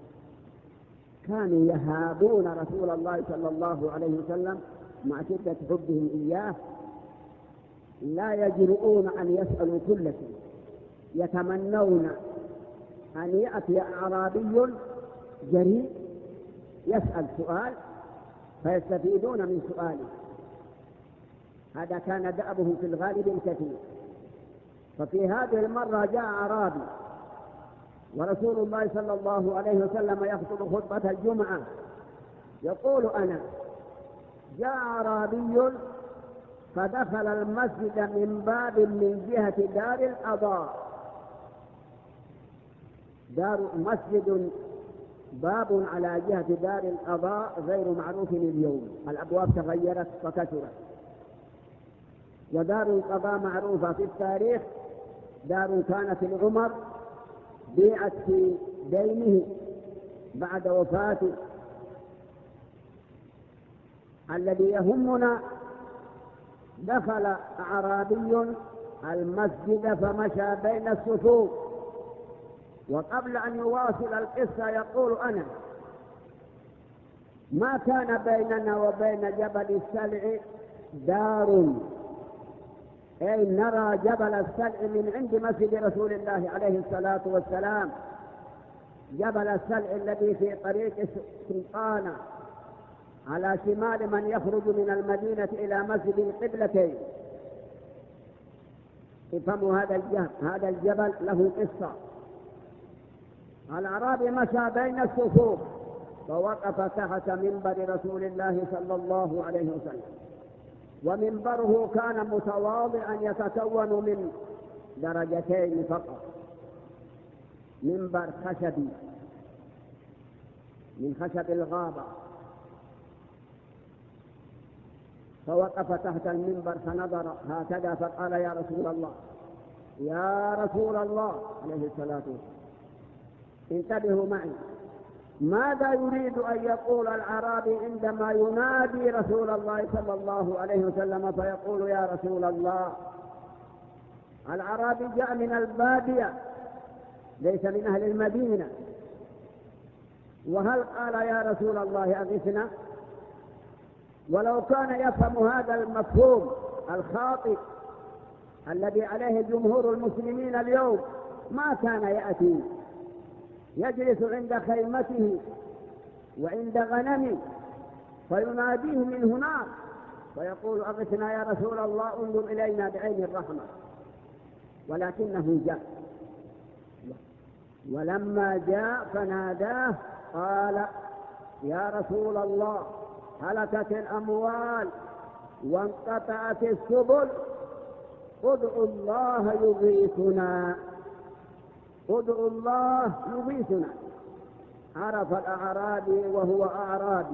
كانوا يهابون رسول الله صلى الله عليه وسلم مع شدة حبهم إياه، لا يجرؤون أن يسألوا كل شيء، يتمنون أن يأتي أعرابي جريء يسأل سؤال فيستفيدون من سؤاله. هذا كان دأبهم في الغالب الكثير. ففي هذه المرة جاء أعرابي ورسول الله صلى الله عليه وسلم يخطب خطبة الجمعة، يقول أنا: جاء أعرابي فدخل المسجد من باب من جهة دار القضاء. دار مسجد باب على جهة دار القضاء غير معروف اليوم، الأبواب تغيرت وكثرت، ودار القضاء معروفة في التاريخ، دار كانت لعمر بيعت في دينه بعد وفاته. الذي يهمنا: دخل أعرابي المسجد فمشى بين الصفوف، وقبل أن يواصل القصة يقول أنا: ما كان بيننا وبين جبل السلع دار، أي نرى جبل السلع من عند مسجد رسول الله عليه الصلاة والسلام، جبل السلع الذي في طريق سلطانة على شمال من يخرج من المدينة إلى مسجد القبلتين. افهموا هذا الجبل، هذا الجبل له قصة. الأعرابي مشى بين الصفوف فوقف تحت منبر رسول الله صلى الله عليه وسلم، ومنبره كان متواضعا يتكون من درجتين فقط، منبر خشبي من خشب الغابة. فوقف تحت المنبر فنظر هكذا فقال: يا رسول الله، يا رسول الله عليه الصلاة والسلام، انتبهوا معي، ماذا يريد أن يقول الأعرابي عندما ينادي رسول الله صلى الله عليه وسلم فيقول: يا رسول الله؟ الأعرابي جاء من البادية ليس من أهل المدينة، وهل قال: يا رسول الله أغثنا؟ ولو كان يفهم هذا المفهوم الخاطئ الذي عليه جمهور المسلمين اليوم ما كان يأتي، يجلس عند خيمته وعند غنمه فيناديه من هناك ويقول: أغثنا يا رسول الله، انظر إلينا بعين الرحمة. ولكنه جاء، ولما جاء فناداه قال: يا رسول الله، هلكت الأموال وانقطعت السبل، ادعوا الله يغيثنا، ادعوا الله يغيثنا. عرف الأعرابي وهو أعرابي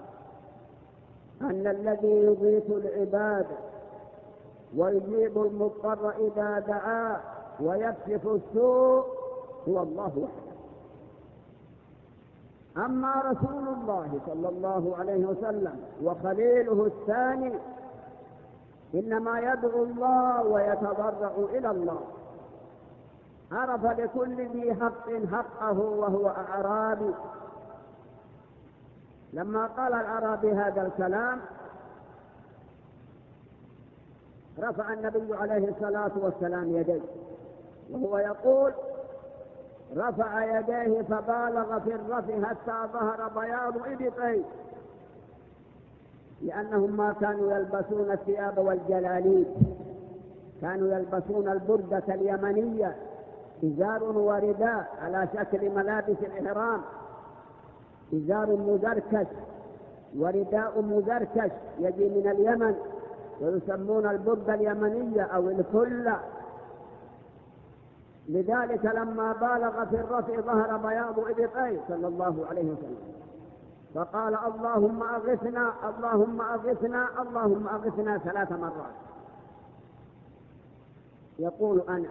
أن الذي يغيث العباد ويجيب المضطر إذا دعاه ويكشف السوء هو الله وحده. أما رسول الله صلى الله عليه وسلم وخليله الثاني إنما يدعو الله ويتضرع إلى الله. عرف لكل ذي حق حقه وهو أعرابي. لما قال الأعرابي هذا الكلام رفع النبي عليه الصلاة والسلام يديه، وهو يقول: رفع يديه فبالغ في الرفع حتى ظهر بياض إبطيه، لأنهم ما كانوا يلبسون الثياب والجلاليب، كانوا يلبسون البردة اليمنية، إزار ورداء على شكل ملابس الإحرام، إزار مزركش ورداء مزركش يجي من اليمن ويسمون البردة اليمنية أو الكلة. لذلك لما بالغ في الرفع ظهر بياض إبطيه صلى الله عليه وسلم، فقال اللهم أغثنا اللهم أغثنا اللهم أغثنا ثلاث مرات. يقول أنس: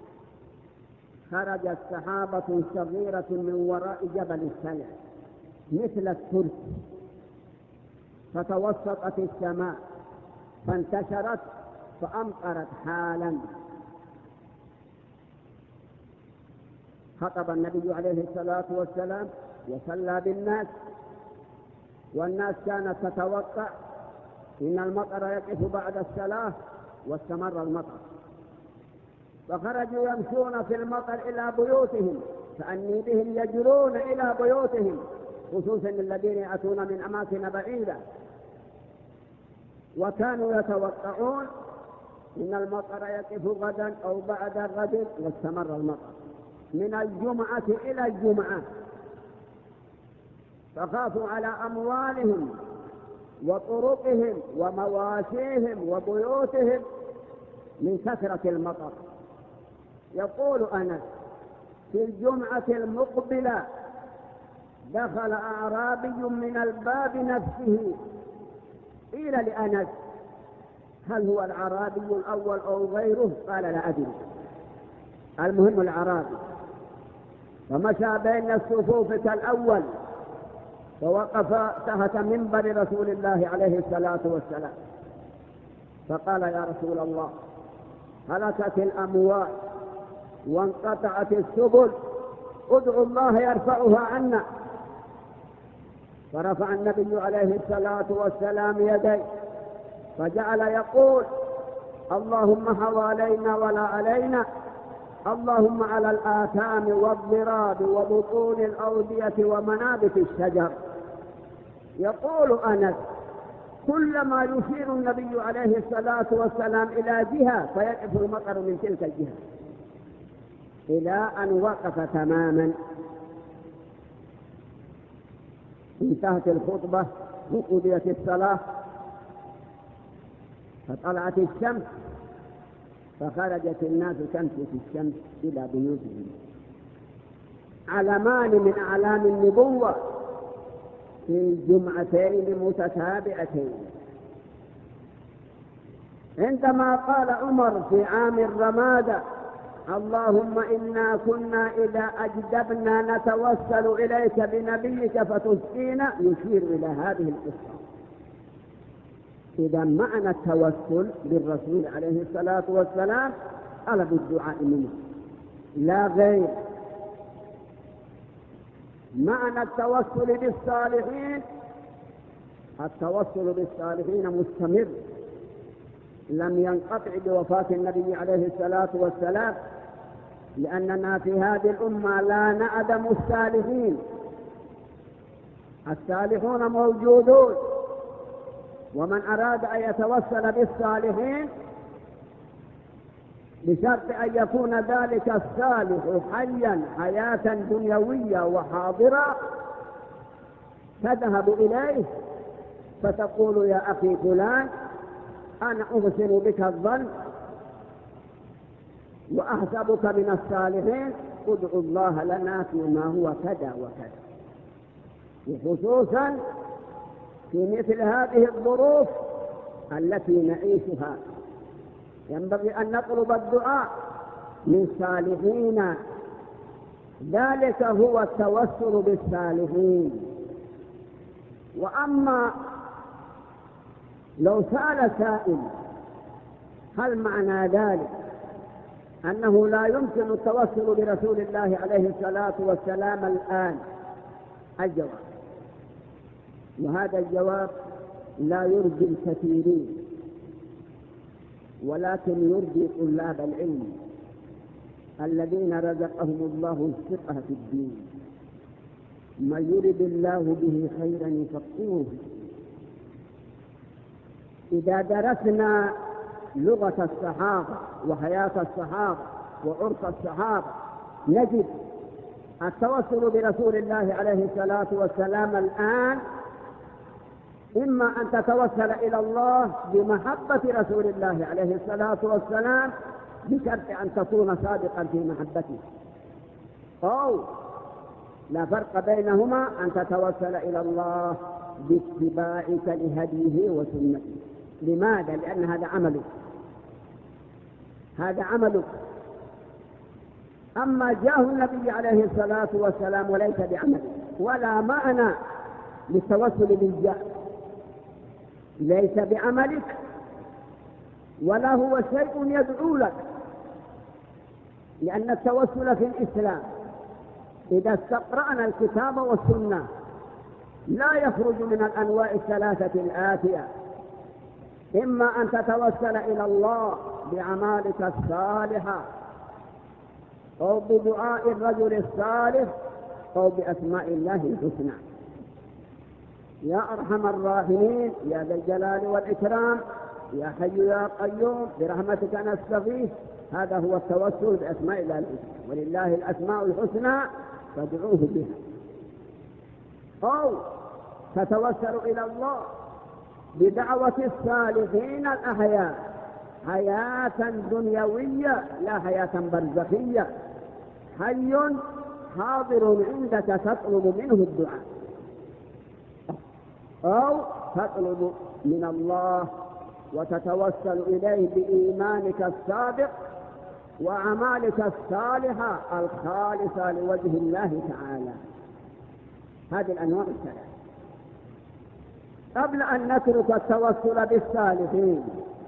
خرجت سحابة صغيرة من وراء جبل السلع مثل الترس، فتوسطت السماء فانتشرت فأمطرت حالا. خطب النبي عليه الصلاة والسلام وصلى بالناس، والناس كانت تتوقع إن المطر يقف بعد الصلاة، واستمر المطر، فخرجوا يمشون في المطر إلى بيوتهم، فأني بهم يجرون إلى بيوتهم، خصوصا الذين يأتون من أماكن بعيدة، وكانوا يتوقعون إن المطر يقف غدا أو بعد غد، واستمر المطر من الجمعة إلى الجمعة، فخافوا على أموالهم وطرقهم ومواشيهم وبيوتهم من كثرة المطر. يقول أنس: في الجمعة المقبلة دخل أعرابي من الباب نفسه. قيل لأنس: هل هو الأعرابي الأول أو غيره؟ قال: لا أدري، المهم الأعرابي. فمشى بين الصفوف كالأول، فوقف تحت منبر رسول الله عليه الصلاة والسلام، فقال: يا رسول الله، هلكت الأموال وانقطعت السبل، ادعوا الله يرفعها عنا. فرفع النبي عليه الصلاة والسلام يديه فجعل يقول: اللهم حوالينا ولا علينا، اللهم على الآثام والضراب وبطون الأودية ومنابت الشجر. يقول أنس: كلما يشير النبي عليه الصلاة والسلام إلى جهة فيقف المطر من تلك الجهة، إلى أن وقف تماما. انتهت الخطبة وقضيت الصلاة، فطلعت الشمس، فخرجت الناس تمشي في الشمس إلى بيوتهم، علمان من أعلام النبوة في الجمعتين متتابعتين. عندما قال عمر في عام الرمادة: اللهم إنا كنا إذا أجدبنا نتوسل إليك بنبيك فتسقينا، يشير إلى هذه القصة. إذا معنى التوسل بالرسول عليه الصلاة والسلام طلب الدعاء منه لا غير. معنى التوسل بالصالحين، التوسل بالصالحين مستمر، لم ينقطع بوفاة النبي عليه الصلاة والسلام، لأننا في هذه الأمة لا نعدم الصالحين، الصالحون موجودون، ومن أراد أن يتوسل بالصالحين بشرط أن يكون ذلك الصالح حيا حياة دنيوية وحاضرة، تذهب إليه فتقول: يا أخي فلان، أنا أحسن بك الظن وأحسبك من الصالحين، ادعو الله لنا فيما هو كذا وكذا. وخصوصا في مثل هذه الظروف التي نعيشها ينبغي أن نطلب الدعاء من صالحين، ذلك هو التوسل بالصالحين. وأما لو سأل سائل: هل معنى ذلك أنه لا يمكن التوسل برسول الله عليه الصلاة والسلام الآن؟ الجواب، وهذا الجواب لا يرضي الكثيرين، ولكن يرضي طلاب العلم الذين رزقهم الله الفقه في الدين. من يرد الله به خيرا يفقهه. إذا درسنا لغة الصحابة وحياة الصحابة وعرف الصحابة نجد التوسل برسول الله عليه الصلاة والسلام الآن إما أن تتوسل إلى الله بمحبة رسول الله عليه الصلاة والسلام بشرط أن تكون صادقا في محبته، أو لا فرق بينهما أن تتوسل إلى الله باتباعك لهديه وسنته. لماذا؟ لأن هذا عملك، هذا عملك. أما جاه النبي عليه الصلاة والسلام وليس بعملك، ولا معنى للتوسل بالجاه، ليس بعملك ولا هو شيء يدعو لك، لأن التوسل في الإسلام إذا استقرأنا الكتاب والسنة لا يخرج من الأنواع الثلاثة الآتية: إما أن تتوسل إلى الله بأعمالك الصالحة، أو بدعاء الرجل الصالح، أو بأسماء الله الحسنى. يا أرحم الراحمين، يا ذا الجلال والإكرام، يا حي يا قيوم برحمتك نستغيث. هذا هو التوسل بأسماء الله الحسنى، ولله الأسماء الحسنى فادعوه بها. أو تتوسل إلى الله بدعوة الصالحين الأحياء، حياة دنيوية لا حياة برزخية، حي حاضر عندك تطلب منه الدعاء، أو تطلب من الله وتتوسل إليه بإيمانك الصادق وأعمالك الصالحة الخالصة لوجه الله تعالى. هذه الأنواع الثلاث. قبل أن نترك التوسل بالصالحين،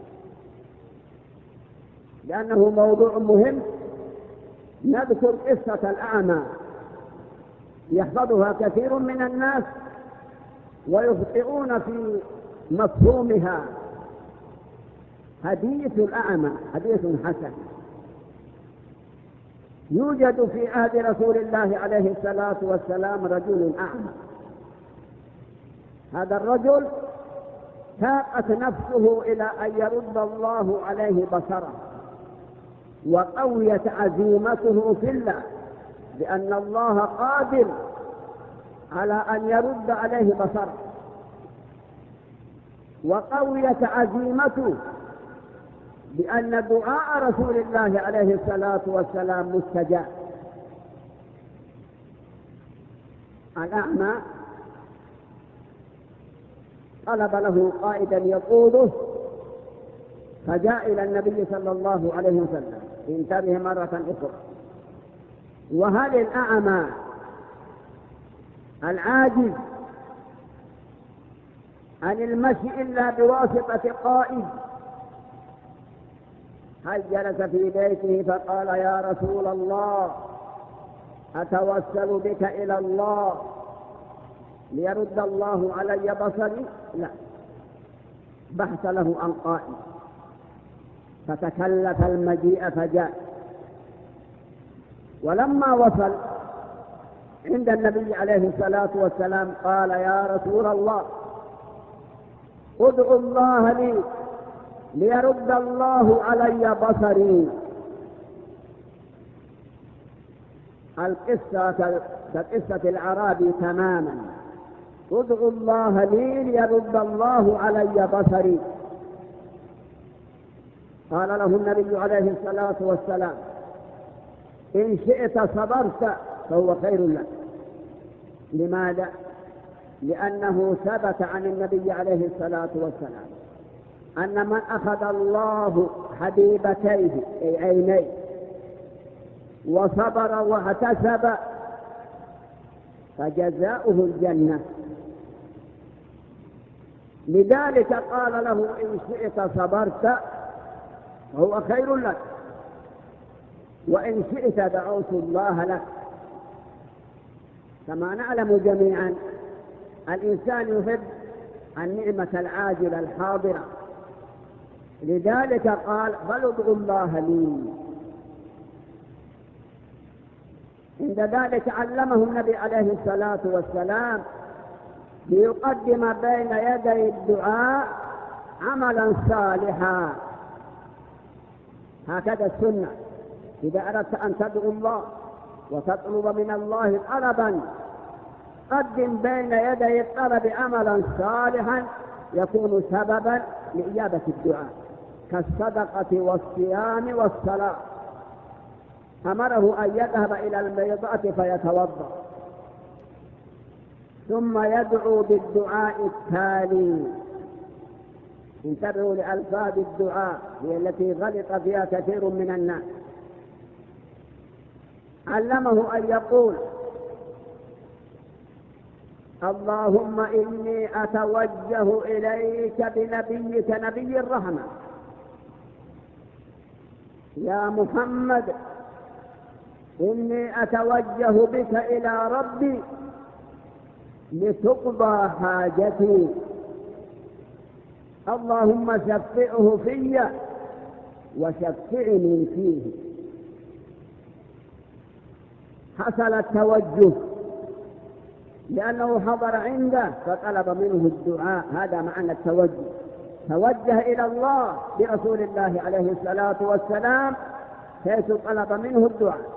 لأنه موضوع مهم، نذكر قصة الأعمى يحفظها كثير من الناس ويخطئون في مفهومها. حديث الأعمى حديث حسن، يوجد في عهد رسول الله عليه الصلاة والسلام رجل أعمى. هذا الرجل تاقت نفسه إلى أن يرد الله عليه بصره، وقويت عزيمته في الله بأن الله قادر على أن يرد عليه بصره، وقويت عزيمته بأن دعاء رسول الله عليه الصلاة والسلام مستجاب. الأعمى طلب له قائدا يقوده، فجاء إلى النبي صلى الله عليه وسلم: انتبه مرة أخرى، وهل الأعمى العاجز عن المشي إلا بواسطة قائد؟ هل جلس في بيته فقال: يا رسول الله أتوسل بك إلى الله ليرد الله علي بصري؟ لا، بحث له عن قائد، فتكلف المجيء فجاء. ولما وصل عند النبي عليه الصلاة والسلام قال: يا رسول الله ادعو الله لي ليرد الله علي بصري. القصة كقصة الأعرابي تماما: ادعو الله لي ليرد الله علي بصري. قال له النبي عليه الصلاة والسلام: إن شئت صبرت فهو خير لك. لماذا؟ لأنه ثبت عن النبي عليه الصلاة والسلام أن من أخذ الله حبيبتيه أي عينيه وصبر واحتسب فجزاؤه الجنة. لذلك قال له: إن شئت صبرت فهو خير لك، وإن شئت دعوت الله لك. كما نعلم جميعا الإنسان يحب النعمة العاجلة الحاضرة، لذلك قال: بل ادعوا الله لي. عند ذلك علمه النبي عليه الصلاة والسلام ليقدم بين يدي الدعاء عملا صالحا. هكذا السنة: إذا أردت أن تدعو الله وتطلب من الله طلبا قدم بين يدي الطلب عملا صالحا يكون سببا لإجابة الدعاء. كالصدقة والصيام والصلاة. أمره أن يذهب إلى الميضة فيتوضأ، ثم يدعو بالدعاء التالي. انتبهوا لألفاظ الدعاء، هي التي غلط فيها كثير من الناس. علمه أن يقول: اللهم إني أتوجه إليك بنبيك نبي الرحمة يا محمد، إني أتوجه بك إلى ربي لتقضى حاجتي، اللهم شفعه في وشفعني فيه. حصل التوجه لأنه حضر عنده فطلب منه الدعاء، هذا معنى التوجه. توجه إلى الله برسول الله عليه الصلاة والسلام حيث طلب منه الدعاء.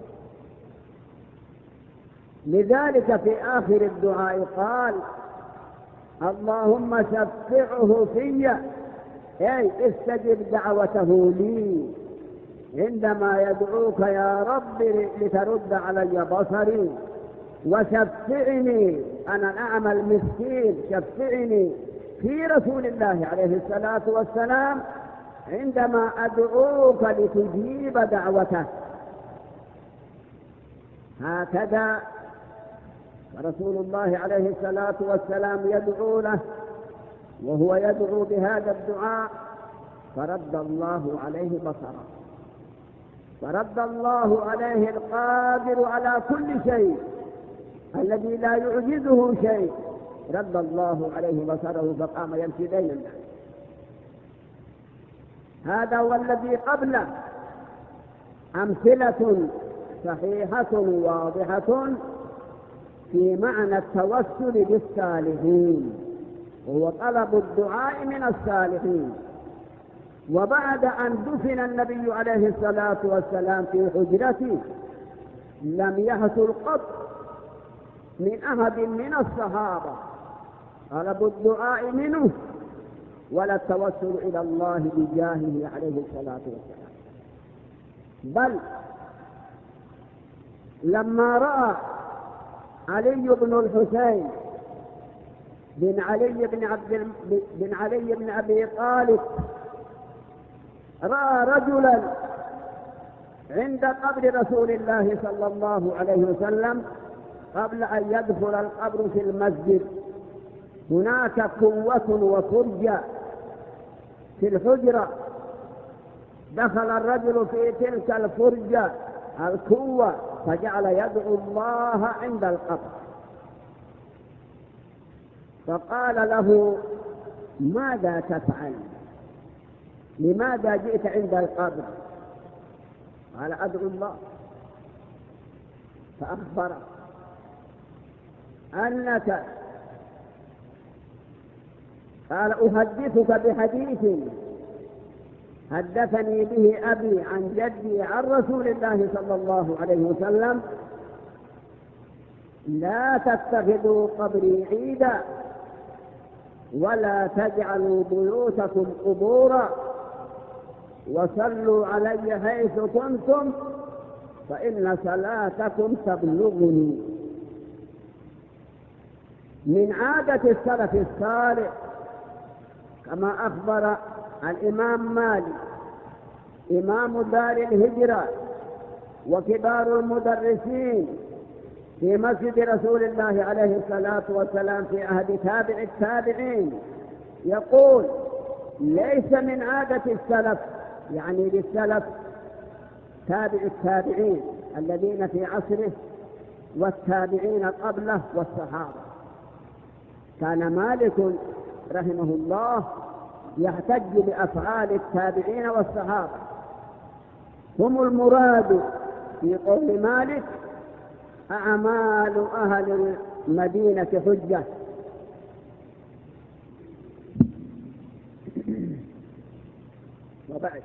لذلك في آخر الدعاء قال: اللهم شفعه في، أي استجب دعوته لي عندما يدعوك يا رب لترد علي بصري، وشفعني، أنا الأعمى المسكين، شفعني في رسول الله عليه الصلاة والسلام عندما أدعوك لتجيب دعوته. هكذا رسول الله عليه الصلاة والسلام يدعو له، وهو يدعو بهذا الدعاء فرد الله عليه بصره، فرد الله عليه القادر على كل شيء الذي لا يعجزه شيء، رد الله عليه بصره فقام يمشي بين الناس. هذا والذي قبله أمثلة صحيحة واضحة في معنى التوسل بالصالحين، وهو طلب الدعاء من الصالحين. وبعد أن دفن النبي عليه الصلاة والسلام في حجرته لم يحصل قط من أحد من الصحابة طلب الدعاء منه ولا التوسل إلى الله بجاهه عليه الصلاة والسلام. بل لما رأى علي بن الحسين بن علي بن عبد بن علي بن أبي طالب، رأى رجلا عند قبر رسول الله صلى الله عليه وسلم قبل أن يدخل القبر في المسجد، هناك قوة وفرجة في الحجرة، دخل الرجل في تلك الفرجة القوة فجعل يدعو الله عند القبر، فقال له: ماذا تفعل؟ لماذا جئت عند القبر؟ قال: أدعو الله. فأخبره أنك، قال: أحدثك بحديث حدثني به أبي عن جدي عن رسول الله صلى الله عليه وسلم: لا تتخذوا قبري عيدا ولا تجعلوا بيوتكم قبورا وصلوا علي حيث كنتم فإن صلاتكم تبلغني. من عادة السلف الصالح كما أخبر الإمام مالك إمام دار الهجرة وكبار المدرسين في مسجد رسول الله عليه الصلاة والسلام في عهد تابع التابعين، يقول: ليس من عادة السلف، يعني للسلف تابع التابعين الذين في عصره والتابعين قبله والصحابة. كان مالك رحمه الله يحتج بأفعال التابعين والصحابة، هم المراد في قول مالك: أعمال أهل المدينة حجة. وبعد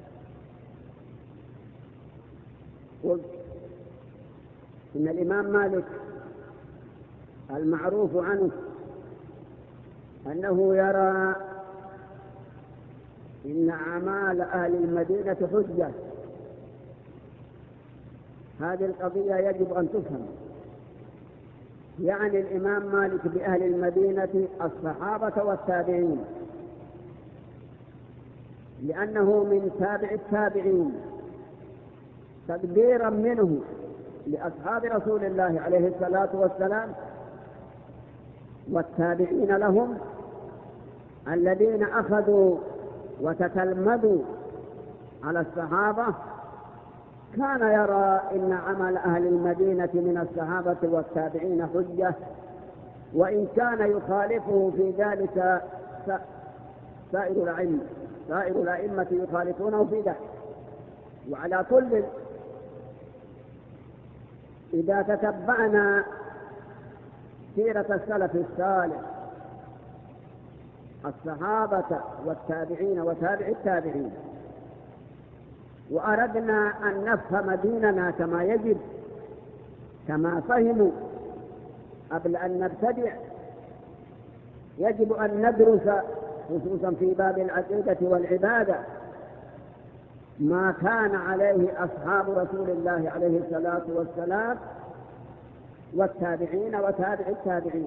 قلت إن الإمام مالك المعروف عنه أنه يرى إن أعمال أهل المدينة حجة. هذه القضية يجب أن تفهم. يعني الإمام مالك بأهل المدينة الصحابة والتابعين، لأنه من تابع التابعين تقديرا منه لأصحاب رسول الله عليه الصلاة والسلام والتابعين لهم الذين أخذوا وتتلمذوا على الصحابة. كان يرى إن عمل أهل المدينة من الصحابة والتابعين حجة، وإن كان يخالفه في ذلك سائر الأئمة سائر الأئمة يخالفونه في ذلك. وعلى كل، إذا تتبعنا سيرة السلف الصالح الصحابة والتابعين وتابع التابعين، وأردنا أن نفهم ديننا كما يجب، كما فهموا قبل أن نبتدع، يجب أن ندرس خصوصا في باب العقيدة والعبادة ما كان عليه أصحاب رسول الله عليه الصلاة والسلام والتابعين وتابع التابعين.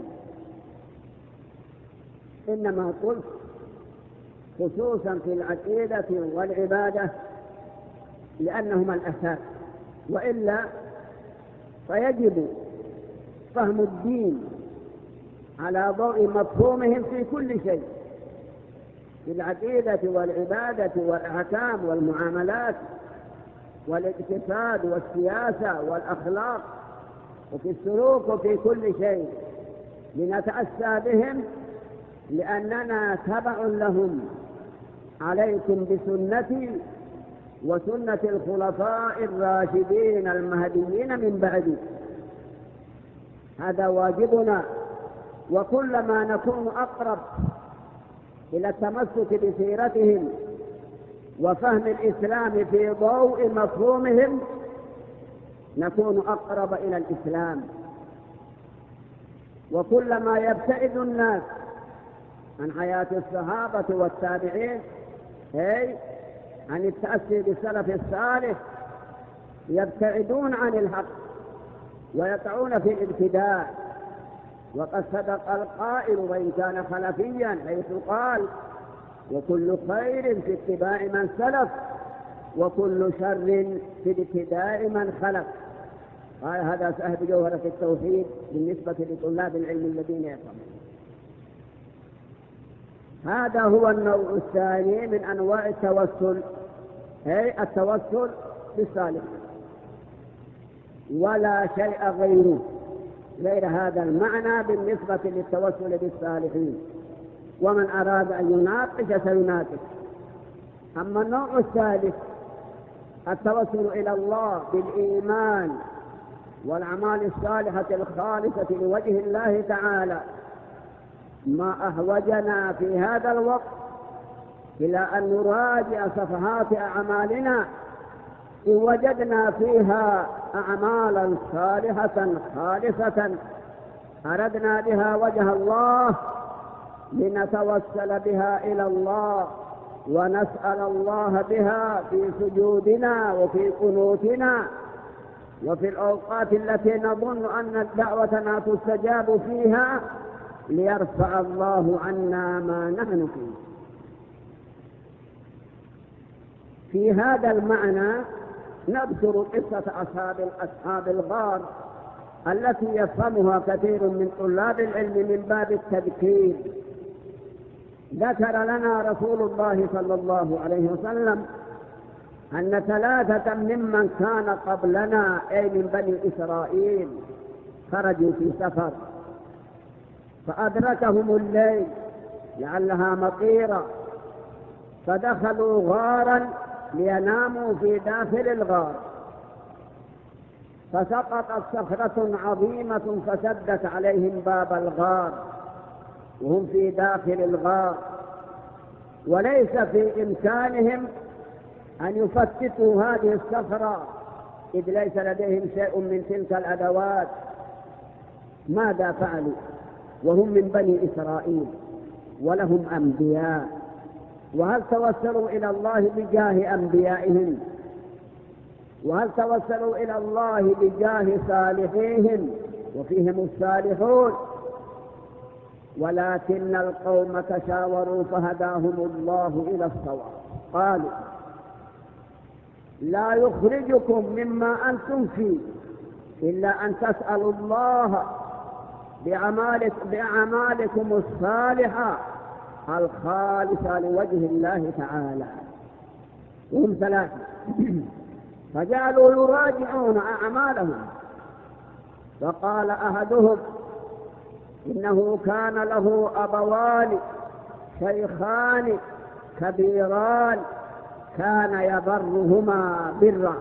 إنما قلت خصوصا في العقيدة والعبادة لأنهما الأساس، وإلا فيجب فهم الدين على ضوء مفهومهم في كل شيء، في العقيدة والعبادة والأحكام والمعاملات والاقتصاد والسياسة والأخلاق وفي السلوك وفي كل شيء، لنتأسى بهم لأننا تبع لهم. عليكم بسنتي وسنة الخلفاء الراشدين المهديين من بعدي، هذا واجبنا. وكلما نكون أقرب إلى التمسك بسيرتهم وفهم الإسلام في ضوء مفهومهم نكون أقرب إلى الإسلام. وكلما يبتعد الناس عن حياة الصحابة والتابعين، أي عن التأسي بالسلف الصالح، يبتعدون عن الحق ويقعون في الابتداع. وقد صدق القائل وإن كان خلفيا حيث قال: وكل خير في اتباع من سلف وكل شر في ابتداع من خلف. قال هذا صاحب جوهرة التوحيد بالنسبة لطلاب العلم الذين يفهمون. هذا هو النوع الثاني من أنواع التوسل، أي التوسل بالصالح، ولا شيء غيره غير هذا المعنى بالنسبة للتوسل بالصالحين. ومن أراد أن يناقش سيناقش. أما النوع الثالث التوسل إلى الله بالإيمان والأعمال الصالحة الخالصة لوجه الله تعالى، ما أحوجنا في هذا الوقت إلى أن نراجع صفحات أعمالنا إن وجدنا فيها أعمالا صالحة خالصة أردنا بها وجه الله لنتوسل بها إلى الله ونسأل الله بها في سجودنا وفي قنوتنا وفي الأوقات التي نظن أن دعوتنا تستجاب فيها، ليرفع الله عنا ما نحن فيه. في هذا المعنى نذكر قصة أصحاب أصحاب الغار التي يفهمها كثير من طلاب العلم من باب التذكير. ذكر لنا رسول الله صلى الله عليه وسلم أن ثلاثة ممن كان قبلنا أي من بني إسرائيل خرجوا في سفر فأدركهم الليل لعلها مطيرة، فدخلوا غارا ليناموا في داخل الغار، فسقطت صخرة عظيمة فسدت عليهم باب الغار وهم في داخل الغار، وليس في إمكانهم أن يفتتوا هذه الصخرة إذ ليس لديهم شيء من تلك الأدوات. ماذا فعلوا وهم من بني إسرائيل ولهم أنبياء؟ وهل توسلوا إلى الله بجاه أنبيائهم؟ وهل توسلوا إلى الله بجاه صالحيهم وفيهم الصالحون؟ ولكن القوم تشاوروا فهداهم الله إلى الصواب. قالوا لا يخرجكم مما أنتم فيه إلا أن تسألوا الله بأعمالكم الصالحة الخالصة لوجه الله تعالى. هم ثلاثة فجعلوا يراجعون أعمالهم. فقال أحدهم إنه كان له أبوان شيخان كبيران كان يبرهما برا،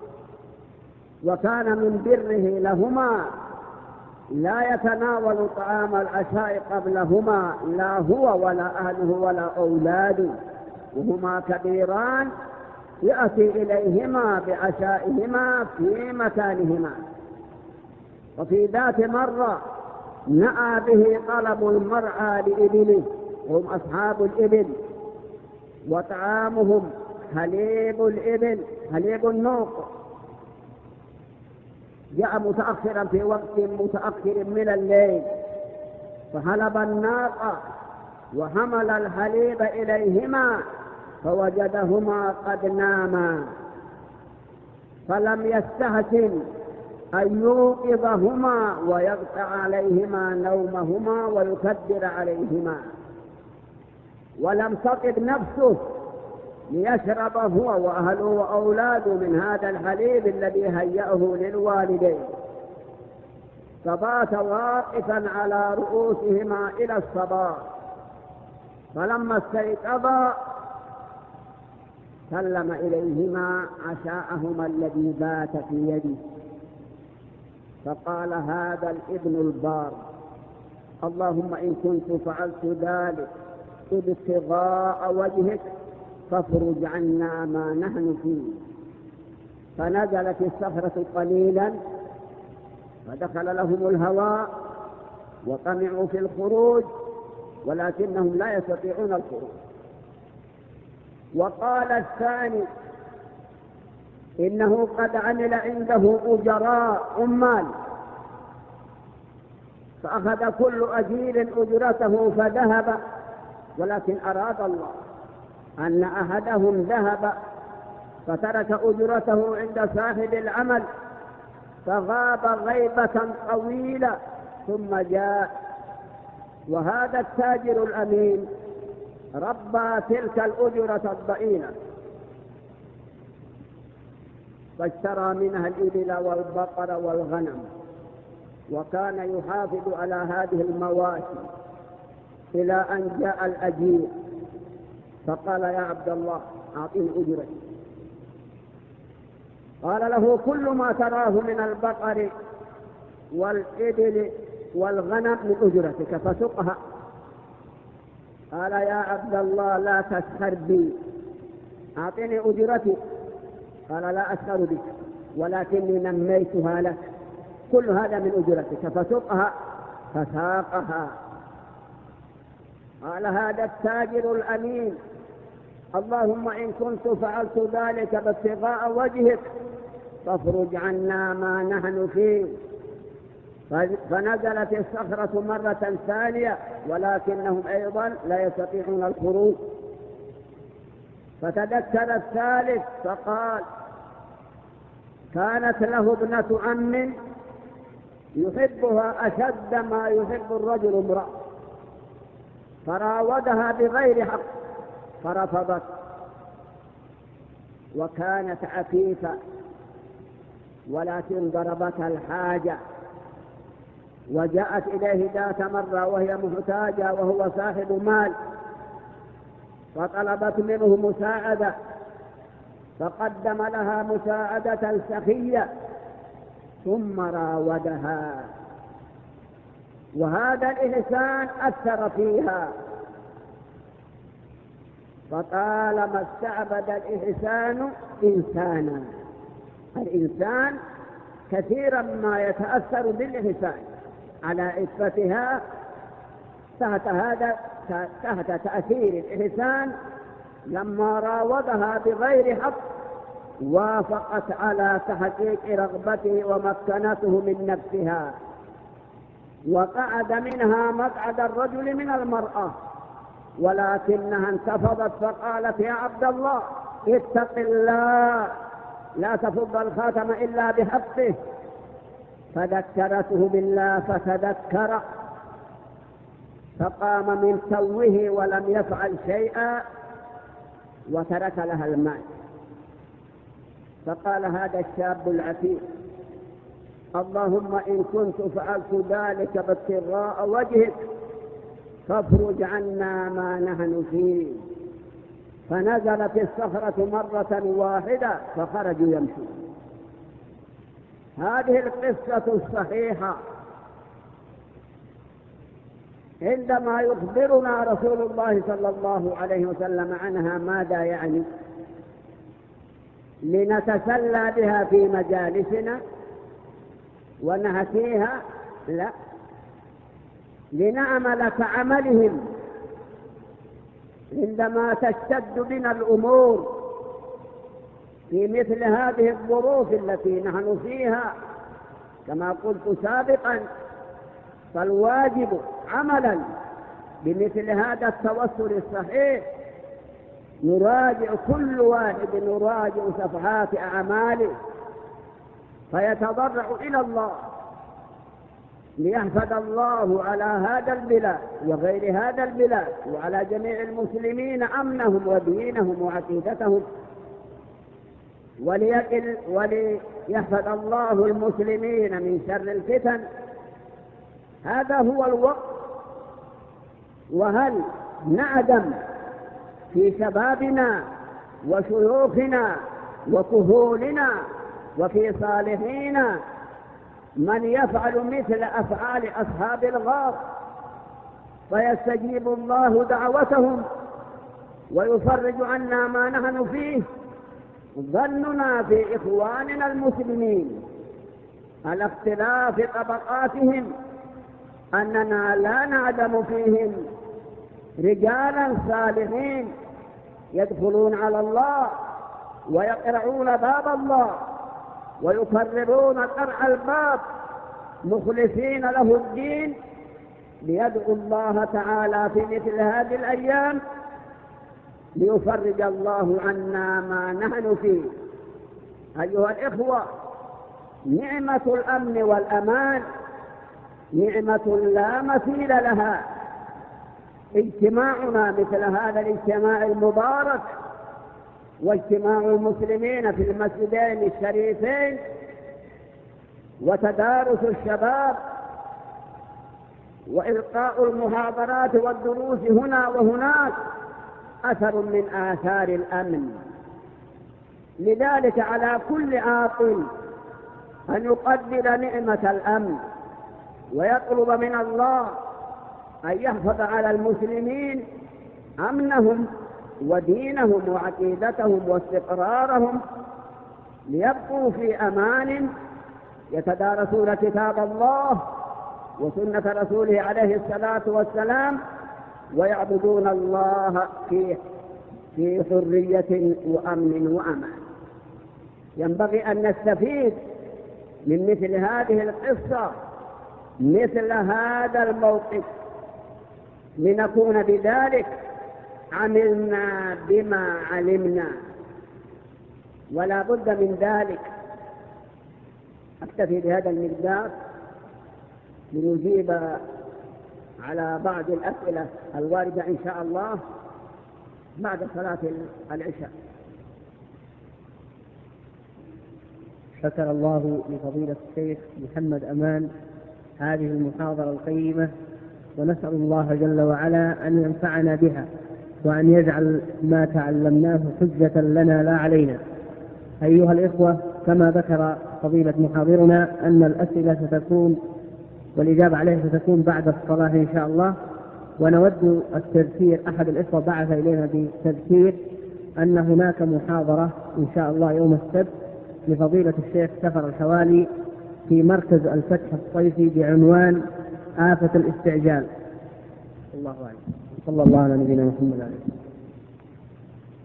وكان من بره لهما لا يتناول طعام العشاء قبلهما لا هو ولا أهله ولا أولاده، وهما كبيران يأتي إليهما بعشائهما في مكانهما. وفي ذات مرة نأى به طلب المرعى لإبله، هم أصحاب الإبل، وطعامهم حليب الإبل حليب النوق. جاء متأخرا في وقت متأخر من الليل فحلب الناقة وحمل الحليب إليهما فوجدهما قد ناما، فلم يستحسن أن يوقظهما ويقطع عليهما نومهما ويكدر عليهما، ولم تطب نفسه ليشرب هو وأهله وأولاده من هذا الحليب الذي هيأه للوالدين، فبات واقفا على رؤوسهما إلى الصباح. فلما استيقظا سلم إليهما عشاءهما الذي بات في يده، فقال هذا الابن البار اللهم إن كنت فعلت ذلك ابتغاء وجهك فافرج عنا ما نحن فيه. فنزلت الصخرة قليلا فدخل لهم الهواء وطمعوا في الخروج ولكنهم لا يستطيعون الخروج. وقال الثاني إنه قد عمل عنده أجراء عمال، فأخذ كل أجير أجرته فذهب، ولكن أراد الله أن أحدهم ذهب فترك أجرته عند صاحب العمل فغاب غيبة طويلة ثم جاء. وهذا التاجر الأمين ربى تلك الأجرة الضئيلة فاشترى منها الإبل والبقر والغنم، وكان يحافظ على هذه المواشي إلى أن جاء الأجير فقال يا عبد الله أعطني أجرتي. قال له كل ما تراه من البقر والإبل والغنم من أجرتك فسقها. قال يا عبد الله لا تسخر بي أعطني أجرتي. قال لا أسخر بك ولكني نميتها لك، كل هذا من أجرتك فسقها، فساقها. قال هذا التاجر الأمين اللهم إن كنت فعلت ذلك بابتغاء وجهك فافرج عنا ما نحن فيه. فنزلت الصخرة مرة ثانية ولكنهم أيضا لا يستطيعون الخروج. فتذكر الثالث فقال كانت له ابنة عم يحبها أشد ما يحب الرجل امرأة، فراودها بغير حق فرفضت، وكانت عفيفة ولكن ضربتها الحاجة، وجاءت إليه ذات مرة وهي محتاجة وهو صاحب مال، فطلبت منه مساعدة فقدم لها مساعدة سخية ثم راودها، وهذا الإحسان أثر فيها. فطالما استعبد الإحسان إنسانا، الإنسان كثيرا ما يتأثر بالإحسان على عفتها تحت هذا تحت تأثير الإحسان لما راودها بغير حق وافقت على تحقيق رغبته ومكنته من نفسها، وقعد منها مقعد الرجل من المرأة، ولكنها انتفضت فقالت: يا عبد الله اتق الله، لا تفض الخاتم إلا بحقه. فذكرته بالله فتذكر، فقام من توه ولم يفعل شيئا وترك لها المال. فقال هذا الشاب العفيف: اللهم إن كنت فعلت ذلك ابتغاء وجهك فافرج عنا ما نحن فيه. فنزلت الصخرة مرة واحدة فخرجوا يمشون. هذه القصة الصحيحة عندما يخبرنا رسول الله صلى الله عليه وسلم عنها ماذا يعني؟ لنتسلى بها في مجالسنا ونحكيها؟ لا، لنعمل كعملهم عندما تشتد بنا الأمور في مثل هذه الظروف التي نحن فيها. كما قلت سابقا، فالواجب عملا بمثل هذا التوسل الصحيح نراجع كل واحد نراجع صفحات أعماله فيتضرع إلى الله ليحفظ الله على هذا البلاد وغير هذا البلاد وعلى جميع المسلمين أمنهم ودينهم وعقيدتهم، وليقل وليحفظ الله المسلمين من شر الفتن. هذا هو الوقت. وهل نعدم في شبابنا وشيوخنا وكهولنا وفي صالحينا من يفعل مثل أفعال أصحاب الغار فيستجيب الله دعوتهم ويفرج عنا ما نحن فيه؟ ظننا في إخواننا المسلمين على اختلاف طبقاتهم أننا لا نعدم فيهم رجالا صالحين يدخلون على الله ويقرعون باب الله ويكررون قرع الباب مخلصين له الدين ليدعو الله تعالى في مثل هذه الأيام ليفرج الله عنا ما نحن فيه. أيها الإخوة، نعمة الأمن والأمان نعمة لا مثيل لها. اجتماعنا مثل هذا الاجتماع المبارك واجتماع المسلمين في المسجدين الشريفين وتدارس الشباب وإلقاء المحاضرات والدروس هنا وهناك أثر من آثار الأمن. لذلك على كل عاقل أن يقدر نعمة الأمن ويطلب من الله أن يحفظ على المسلمين أمنهم ودينهم وعقيدتهم واستقرارهم ليبقوا في أمان يتدارسون كتاب الله وسنة رسوله عليه الصلاة والسلام ويعبدون الله في في حرية وأمن وأمان. ينبغي أن نستفيد من مثل هذه القصة مثل هذا الموقف لنكون بذلك عملنا بما علمنا، ولا بد من ذلك. أكتفي بهذا المقدار لنجيب على بعض الأسئلة الواردة إن شاء الله بعد صلاة العشاء. شكر الله لفضيلة الشيخ محمد أمان هذه المحاضرة القيمة، ونسأل الله جل وعلا أن ينفعنا بها وأن يجعل ما تعلمناه حجة لنا لا علينا. أيها الإخوة، كما ذكر فضيلة محاضرنا أن الأسئلة ستكون والإجابة عليها ستكون بعد الصلاة إن شاء الله. ونود التذكير، أحد الإخوة بعث إلينا بتذكير أن هناك محاضرة إن شاء الله يوم السبت لفضيلة الشيخ سفر الحوالي في مركز الفتح الصيفي بعنوان آفة الاستعجال. الله أعلم. صلى الله على نبينا محمد عليه.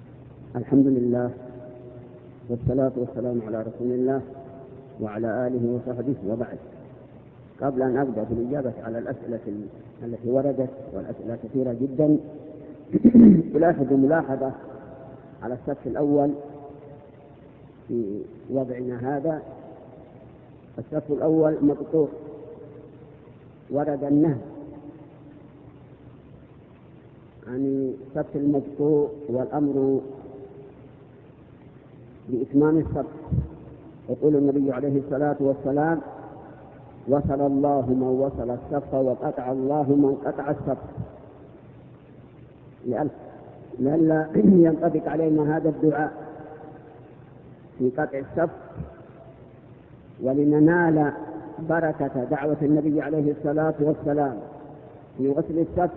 الحمد لله والصلاة والسلام على رسول الله وعلى آله وصحبه وبعد. قبل أن أبدأ في الإجابة على الأسئلة التي وردت، والأسئلة كثيرة جدا، ألاحظ ملاحظة على الصف الأول في وضعنا هذا. الصف الأول مقطوع، ورد النهي عن الصف المقطوع والأمر بإتمام الصف. يقول النبي عليه الصلاة والسلام: وصل الله من وصل الصف وقطع الله من قطع الصف. لئلا ينطبق علينا هذا الدعاء في قطع الصف، ولننال بركة دعوة النبي عليه الصلاة والسلام في وصل الصف،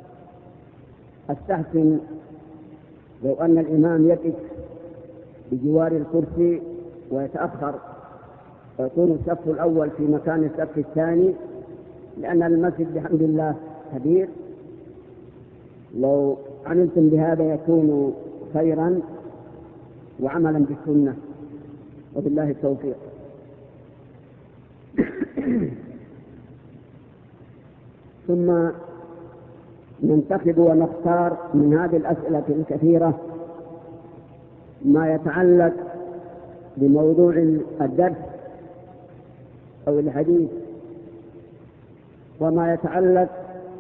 أستحسن لو أن الإمام يقف بجوار الكرسي ويتأخر ويكون الصف الأول في مكان الصف الثاني، لأن المسجد بحمد الله كبير. لو عملتم بهذا يكون خيرا وعملا بالسنة، وبالله التوفيق. ثم ننتخب ونختار من هذه الأسئلة الكثيرة ما يتعلق بموضوع الدرس أو الحديث، وما يتعلق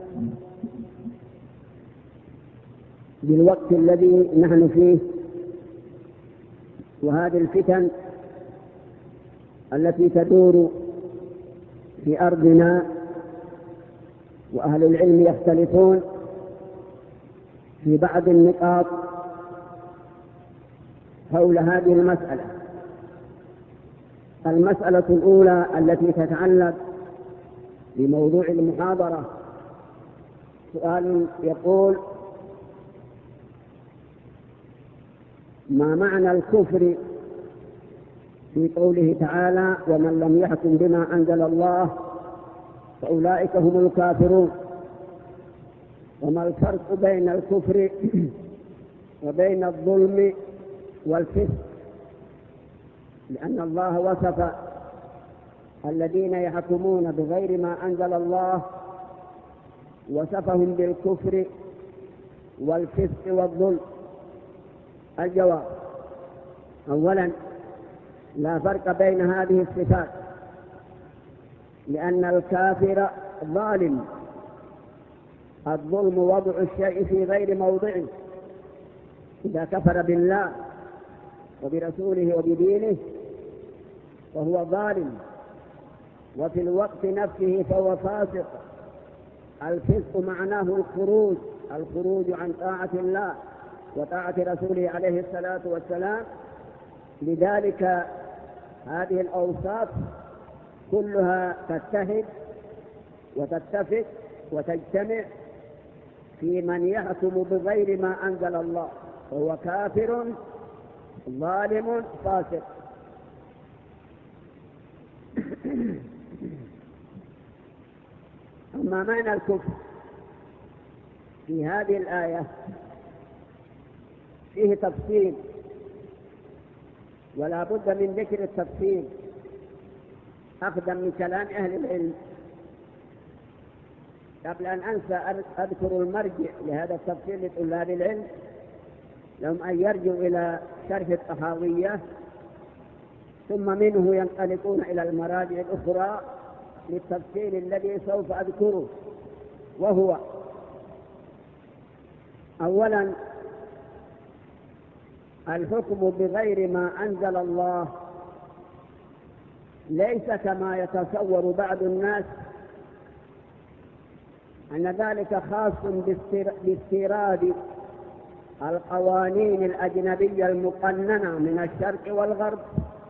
بالوقت الذي نحن فيه، وهذه الفتن التي تدور في أرضنا، وأهل العلم يختلفون في بعض النقاط حول هذه المسألة. المسألة الأولى التي تتعلق بموضوع المحاضرة سؤال يقول: ما معنى الكفر في قوله تعالى: ومن لم يحكم بما أنزل الله فأولئك هم الكافرون؟ وما الفرق بين الكفر وبين الظلم والفسق؟ لأن الله وصف الذين يحكمون بغير ما أنزل الله، وصفهم بالكفر والفسق والظلم. الجواب: أولا، لا فرق بين هذه الصفات، لأن الكافر ظالم. الظلم وضع الشيء في غير موضعه. إذا كفر بالله وبرسوله وبدينه فهو ظالم، وفي الوقت نفسه فهو فاسق. الفسق معناه الخروج الخروج عن طاعة الله وطاعة رسوله عليه الصلاة والسلام. لذلك هذه الأوصاف كلها تتحد وتتفق وتجتمع في من يحكم بغير ما أنزل الله، وهو كافر ظالم فاسق. أما معنى الكفر في هذه الآية فيه تفصيل، ولا بد من ذكر التفصيل أخذا من كلام أهل العلم. قبل أن أنسى أذكر المرجع لهذا التفصيل لطلاب العلم، لهم أن يرجعوا إلى شرح الطحاوية، ثم منه ينطلقون إلى المراجع الأخرى للتفصيل الذي سوف أذكره. وهو: أولا، الحكم بغير ما أنزل الله ليس كما يتصور بعض الناس أن ذلك خاص باستيراد القوانين الأجنبية المقننة من الشرق والغرب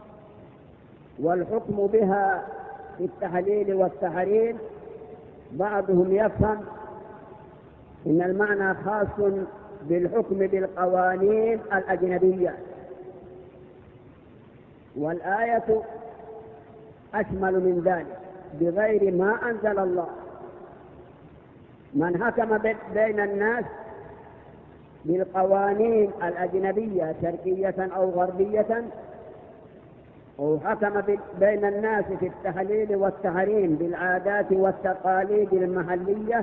والحكم بها في التحليل والتحريم. بعضهم يفهم إن المعنى خاص بالحكم بالقوانين الأجنبية، والآية أشمل من ذلك، بغير ما أنزل الله. من حكم بين الناس بالقوانين الأجنبية شرقية أو غربية، وحكم بين الناس في التحليل والتحريم بالعادات والتقاليد المحلية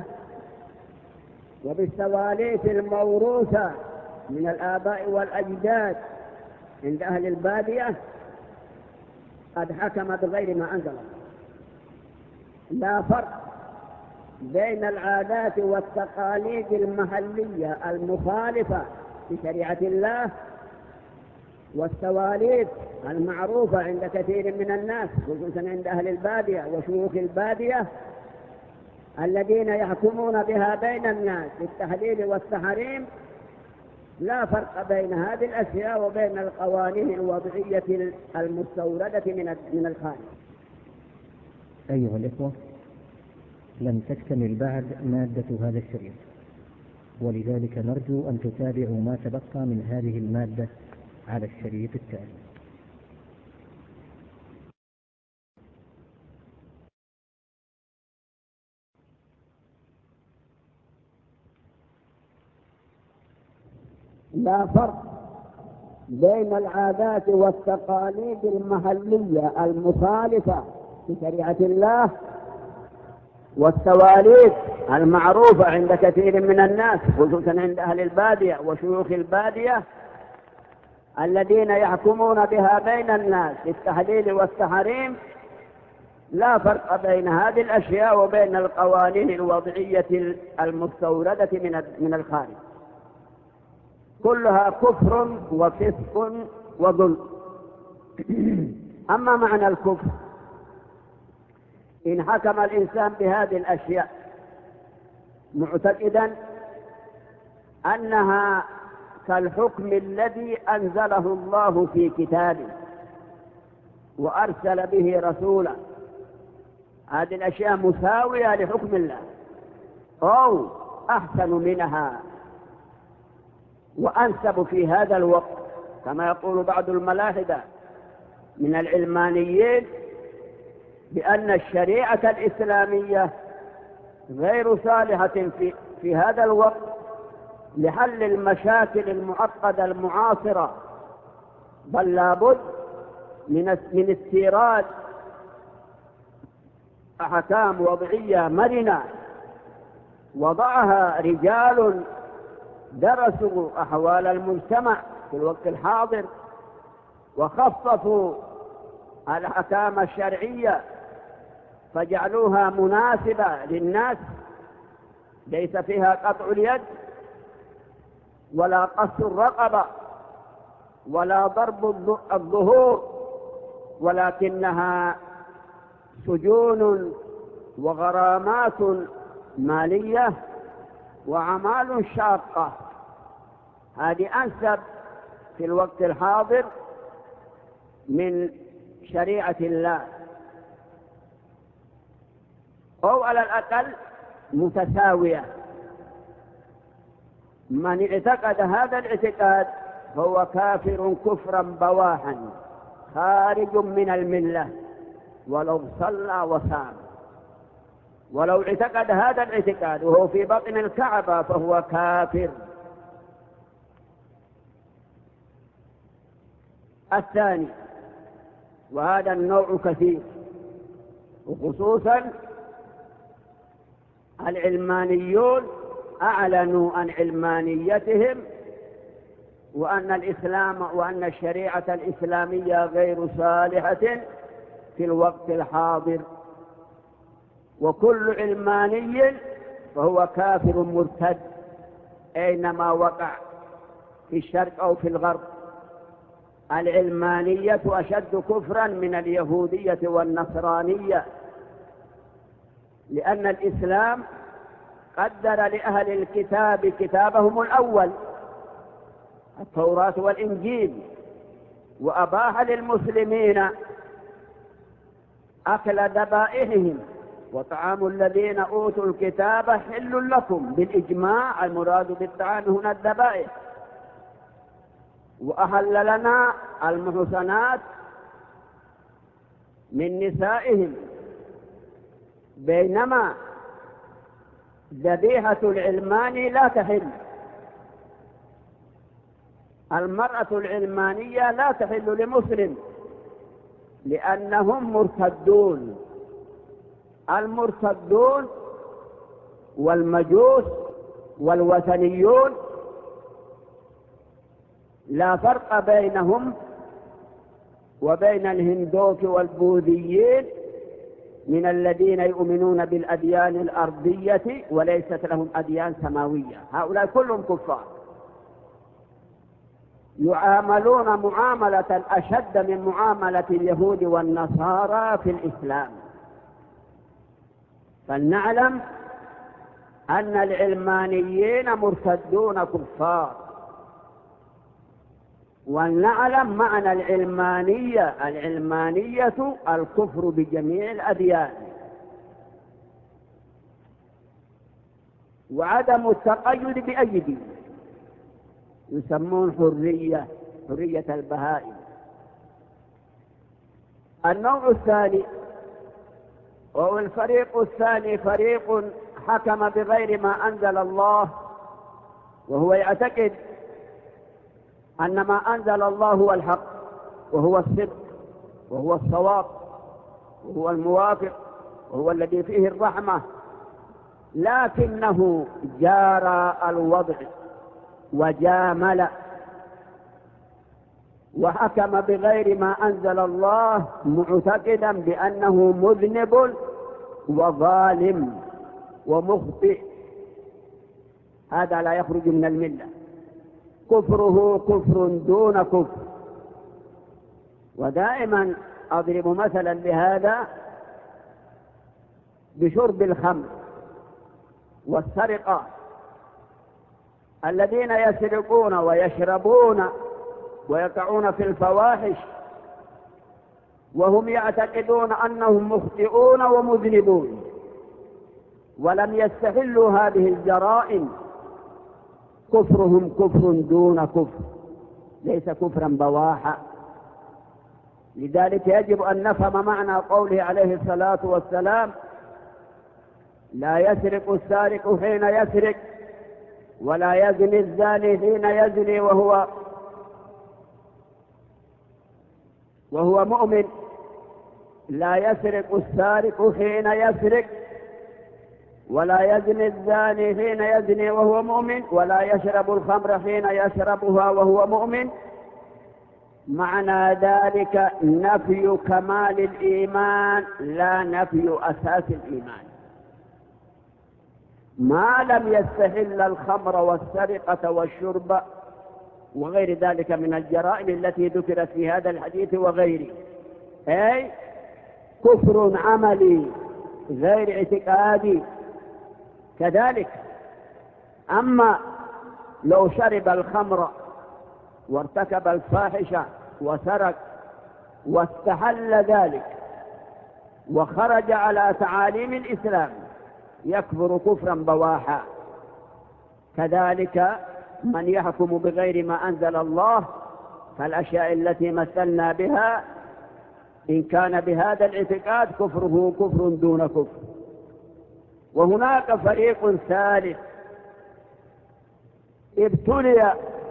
وبالسواليف الموروثة من الآباء والأجداد عند أهل البادية، قد حكم بغير ما أنزل الله. لا فرق بين العادات والتقاليد المحلية المخالفة لشريعة الله والسواليف المعروفة عند كثير من الناس خصوصا عند أهل البادية وشيوخ البادية الذين يحكمون بها بين الناس في التحليل والتحريم. لا فرق بين هذه الأشياء وبين القوانين الوضعية المستوردة من الخارج. أيها الإخوة، لم تكتمل بعد مادة هذا الشريط، ولذلك نرجو أن تتابعوا ما تبقى من هذه المادة على الشريط التالي. لا فرق بين العادات والتقاليد المحلية المخالفة لشريعة الله والسواليف المعروفة عند كثير من الناس خصوصا عند أهل البادية وشيوخ البادية الذين يحكمون بها بين الناس في التحليل والتحريم. لا فرق بين هذه الأشياء وبين القوانين الوضعية المستوردة من الخارج، كلها كفر وفسق وظلم. أما معنى الكفر، إن حكم الإنسان بهذه الأشياء معتقدا أنها كالحكم الذي أنزله الله في كتابه وأرسل به رسولا، هذه الأشياء مساوية لحكم الله أو أحسن منها وأنسب في هذا الوقت، كما يقول بعض الملاحدة من العلمانيين بأن الشريعة الإسلامية غير صالحة في, في هذا الوقت لحل المشاكل المعقدة المعاصرة، بل لابد من من استيراد أحكام وضعية مرنة وضعها رجال درسوا أحوال المجتمع في الوقت الحاضر وخففوا الأحكام الشرعية فجعلوها مناسبة للناس، ليس فيها قطع اليد ولا قص الرقبة ولا ضرب الظهور، ولكنها سجون وغرامات مالية وأعمال شاقة. هذه أنسب في الوقت الحاضر من شريعة الله، أو على الأقل متساوية. من اعتقد هذا الاعتقاد فهو كافر كفرا بواحا خارج من الملة ولو صلى وصام. ولو اعتقد هذا الاعتقاد وهو في بطن الكعبة فهو كافر. الثاني، وهذا النوع كثير، وخصوصا العلمانيون أعلنوا عن علمانيتهم وأن الإسلام وأن الشريعة الإسلامية غير صالحة في الوقت الحاضر، وكل علماني فهو كافر مرتد أينما وقع في الشرق أو في الغرب. العلمانية أشد كفرا من اليهودية والنصرانية، لأن الإسلام قدر لأهل الكتاب كتابهم الأول التوراة والإنجيل، وأباح للمسلمين أكل ذبائحهم وطعام الذين أوتوا الكتاب حل لكم بالإجماع، المراد بالطعام هنا الذبائح، وأحل لنا المحصنات من نسائهم، بينما ذبيحة العلماني لا تحل، المرأة العلمانية لا تحل لمسلم لأنهم مرتدون. المرتدون والمجوس والوثنيون لا فرق بينهم وبين الهندوك والبوذيين من الذين يؤمنون بالأديان الأرضية وليست لهم أديان سماوية. هؤلاء كلهم كفار، يعاملون معاملة أشد من معاملة اليهود والنصارى في الإسلام. فلنعلم أن العلمانيين مرتدون كفار، ولنعلم معنى العلمانية. العلمانية الكفر بجميع الأديان وعدم التقيد بأي دين، يسمون حرية حرية البهائم. النوع الثاني وهو الفريق الثاني فريق حكم بغير ما أنزل الله، وهو يعتقد أن ما أنزل الله هو الحق وهو الصدق وهو الصواب وهو الموافق وهو الذي فيه الرحمة، لكنه جارى الوضع وجامل وحكم بغير ما أنزل الله، معتقدا بأنه مذنب وظالم ومخطئ. هذا لا يخرج من الملة، كفره كفر دون كفر. ودائما أضرب مثلا لهذا بشرب الخمر والسرقة. الذين يسرقون ويشربون ويقعون في الفواحش وهم يعتقدون أنهم مخطئون ومذنبون ولم يستحلوا هذه الجرائم، كفرهم كفر دون كفر، ليس كفرا بواحا. لذلك يجب أن نفهم معنى قوله عليه الصلاة والسلام: لا يسرق السارق حين يسرق ولا يزني الزاني حين يزني وهو وهو مؤمن. لا يسرق السارق حين يسرق ولا يزني الزاني حين يزني وهو مؤمن ولا يشرب الخمر حين يشربها وهو مؤمن. معنى ذلك نفي كمال الإيمان لا نفي أساس الإيمان. ما لم يستحل الخمر والسرقة والشرب وغير ذلك من الجرائم التي ذكرت في هذا الحديث وغيره، أي كفر عملي غير اعتقادي. كذلك أما لو شرب الخمر وارتكب الفاحشة وسرق واستحل ذلك وخرج على تعاليم الإسلام يكفر كفرا بواحا. كذلك من يحكم بغير ما أنزل الله فالأشياء التي مثلنا بها إن كان بهذا الاعتقاد كفره كفر دون كفر. وهناك فريق ثالث ابتلي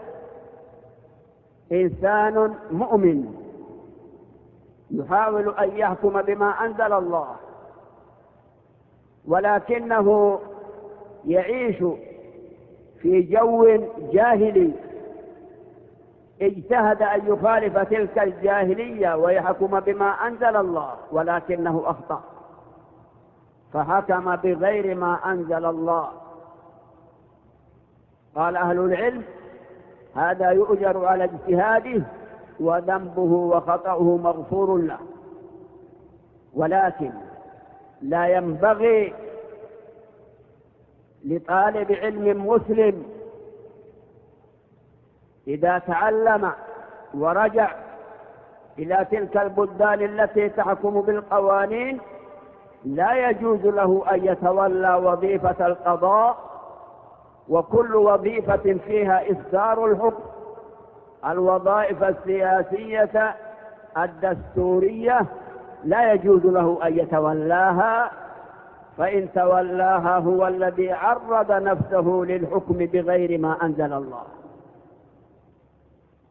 إنسان مؤمن يحاول أن يحكم بما أنزل الله ولكنه يعيش في جو جاهلي، اجتهد أن يخالف تلك الجاهلية ويحكم بما أنزل الله ولكنه أخطأ فحكم بغير ما أنزل الله. قال أهل العلم: هذا يؤجر على اجتهاده وذنبه وخطأه مغفور له، ولكن لا ينبغي لطالب علم مسلم إذا تعلم ورجع إلى تلك البلدان التي تحكم بالقوانين لا يجوز له أن يتولى وظيفة القضاء، وكل وظيفة فيها إصدار الحكم، الوظائف السياسية الدستورية لا يجوز له أن يتولاها، فإن تولاها هو الذي عرض نفسه للحكم بغير ما أنزل الله.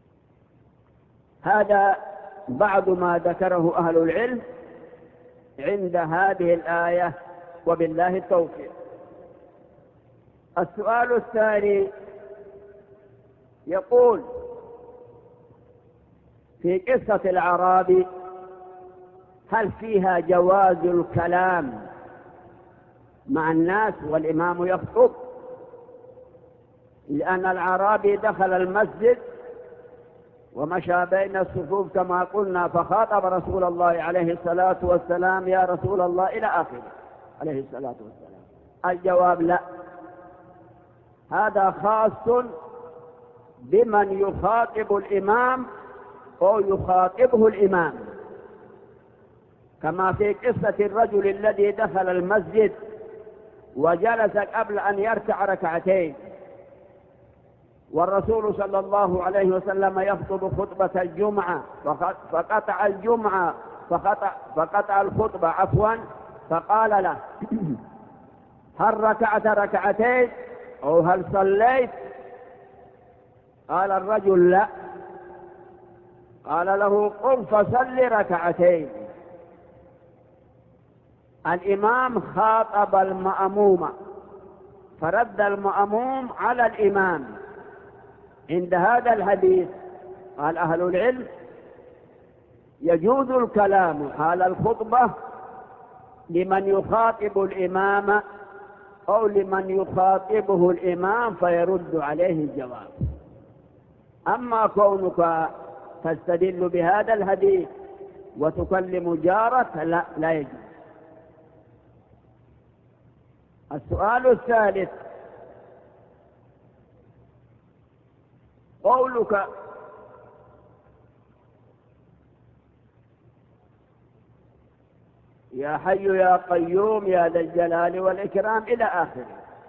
هذا بعض ما ذكره أهل العلم عند هذه الآية، وبالله التوفيق. السؤال الثاني يقول: في قصة الأعرابي هل فيها جواز الكلام مع الناس والإمام يخطب؟ لأن الأعرابي دخل المسجد ومشى بين الصفوف كما قلنا، فخاطب رسول الله عليه الصلاة والسلام: يا رسول الله، إلى آخره عليه الصلاة والسلام. الجواب: لا، هذا خاص بمن يخاطب الإمام أو يخاطبه الإمام، كما في قصة الرجل الذي دخل المسجد وجلس قبل أن يركع ركعتين، والرسول صلى الله عليه وسلم يخطب خطبة الجمعة فقطع الجمعة فقطع, فقطع الخطبة عفوا فقال له: هل ركعت ركعتين أو هل صليت؟ قال الرجل: لا. قال له: قم فصل ركعتين. الإمام خاطب المأموم فرد المأموم على الإمام. عند هذا الحديث قال أهل العلم: يجوز الكلام حال الخطبة لمن يخاطب الإمام أو لمن يخاطبه الإمام فيرد عليه الجواب. أما كونك تستدل بهذا الحديث وتكلم جارك لا, لا يجوز. السؤال الثالث: قولك يا حي يا قيوم يا ذا الجلال والإكرام إلى آخره،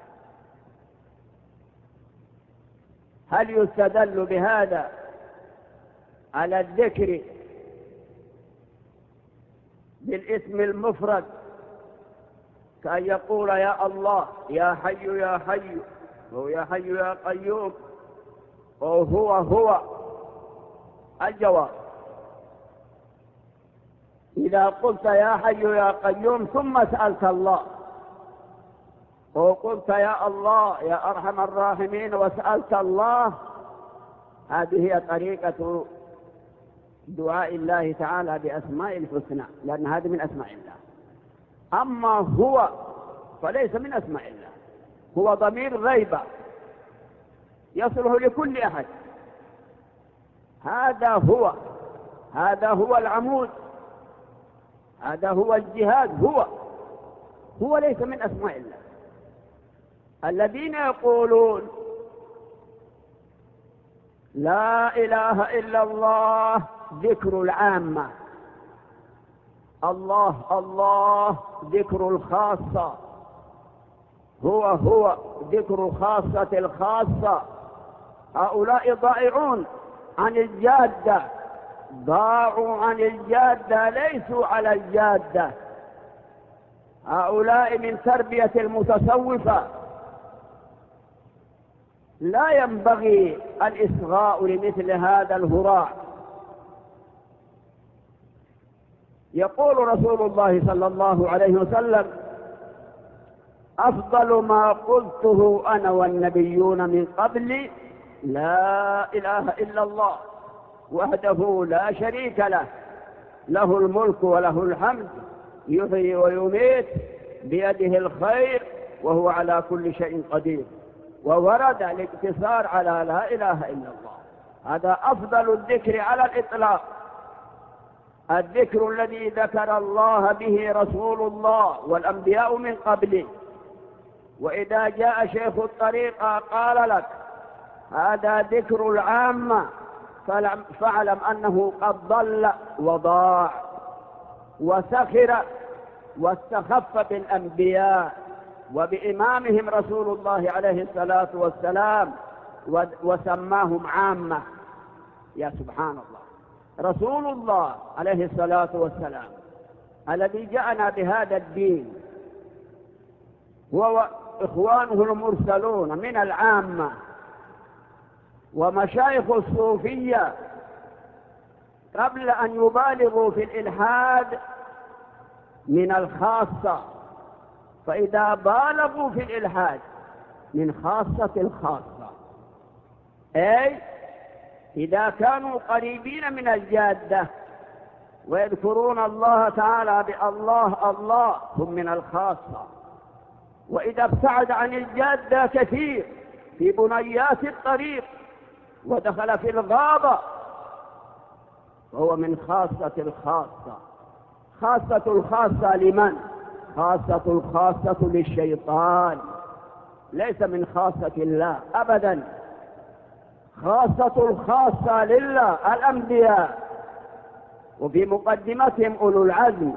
هل يستدل بهذا على الذكر بالاسم المفرد كأن يقول يا الله يا حي يا حي أو يا حي يا قيوم أو هو هو؟ الجواب: إذا قلت يا حي يا قيوم ثم سألت الله، وقلت يا الله يا أرحم الراحمين وسألت الله، هذه هي طريقة دعاء الله تعالى بأسماء الحسنى، لأن هذه من أسماء الله. أما هو فليس من أسماء الله، هو ضمير غيبة يصله لكل أحد. هذا هو هذا هو العمود، هذا هو الجهاد، هو هو ليس من أسماء الله. الذين يقولون لا إله إلا الله ذكر العامة، الله الله ذكر الخاصة، هو هو ذكر خاصة الخاصة، هؤلاء ضائعون عن الجادة، ضاعوا عن الجادة، ليسوا على الجادة. هؤلاء من تربية المتصوفة. لا ينبغي الإصغاء لمثل هذا الهراء. يقول رسول الله صلى الله عليه وسلم: أفضل ما قلته أنا والنبيون من قبلي لا إله إلا الله وحده لا شريك له، له الملك وله الحمد، يحيي ويميت، بيده الخير، وهو على كل شيء قدير. وورد الاقتصار على لا إله إلا الله. هذا أفضل الذكر على الإطلاق، الذكر الذي ذكر الله به رسول الله والأنبياء من قبله. وإذا جاء شيخ الطريقة قال لك هذا ذكر العامة، فاعلم أنه قد ضل وضاع وسخر واستخف بالأنبياء وبإمامهم رسول الله عليه الصلاة والسلام وسماهم عامة. يا سبحان الله، رسول الله عليه الصلاة والسلام الذي جاءنا بهذا الدين هو إخوانه المرسلون من العامة، ومشايخ الصوفية قبل أن يبالغوا في الإلحاد من الخاصة، فإذا بالغوا في الإلحاد من خاصة الخاصة، أي إذا كانوا قريبين من الجادة ويذكرون الله تعالى بالله الله هم من الخاصة، وإذا ابتعد عن الجادة كثير في بنيات الطريق ودخل في الغابة فهو من خاصة الخاصة. خاصة الخاصة لمن؟ خاصة الخاصة للشيطان، ليس من خاصة الله أبدا. خاصة الخاصة لله الأنبياء، وفي مقدمتهم أولو العزم،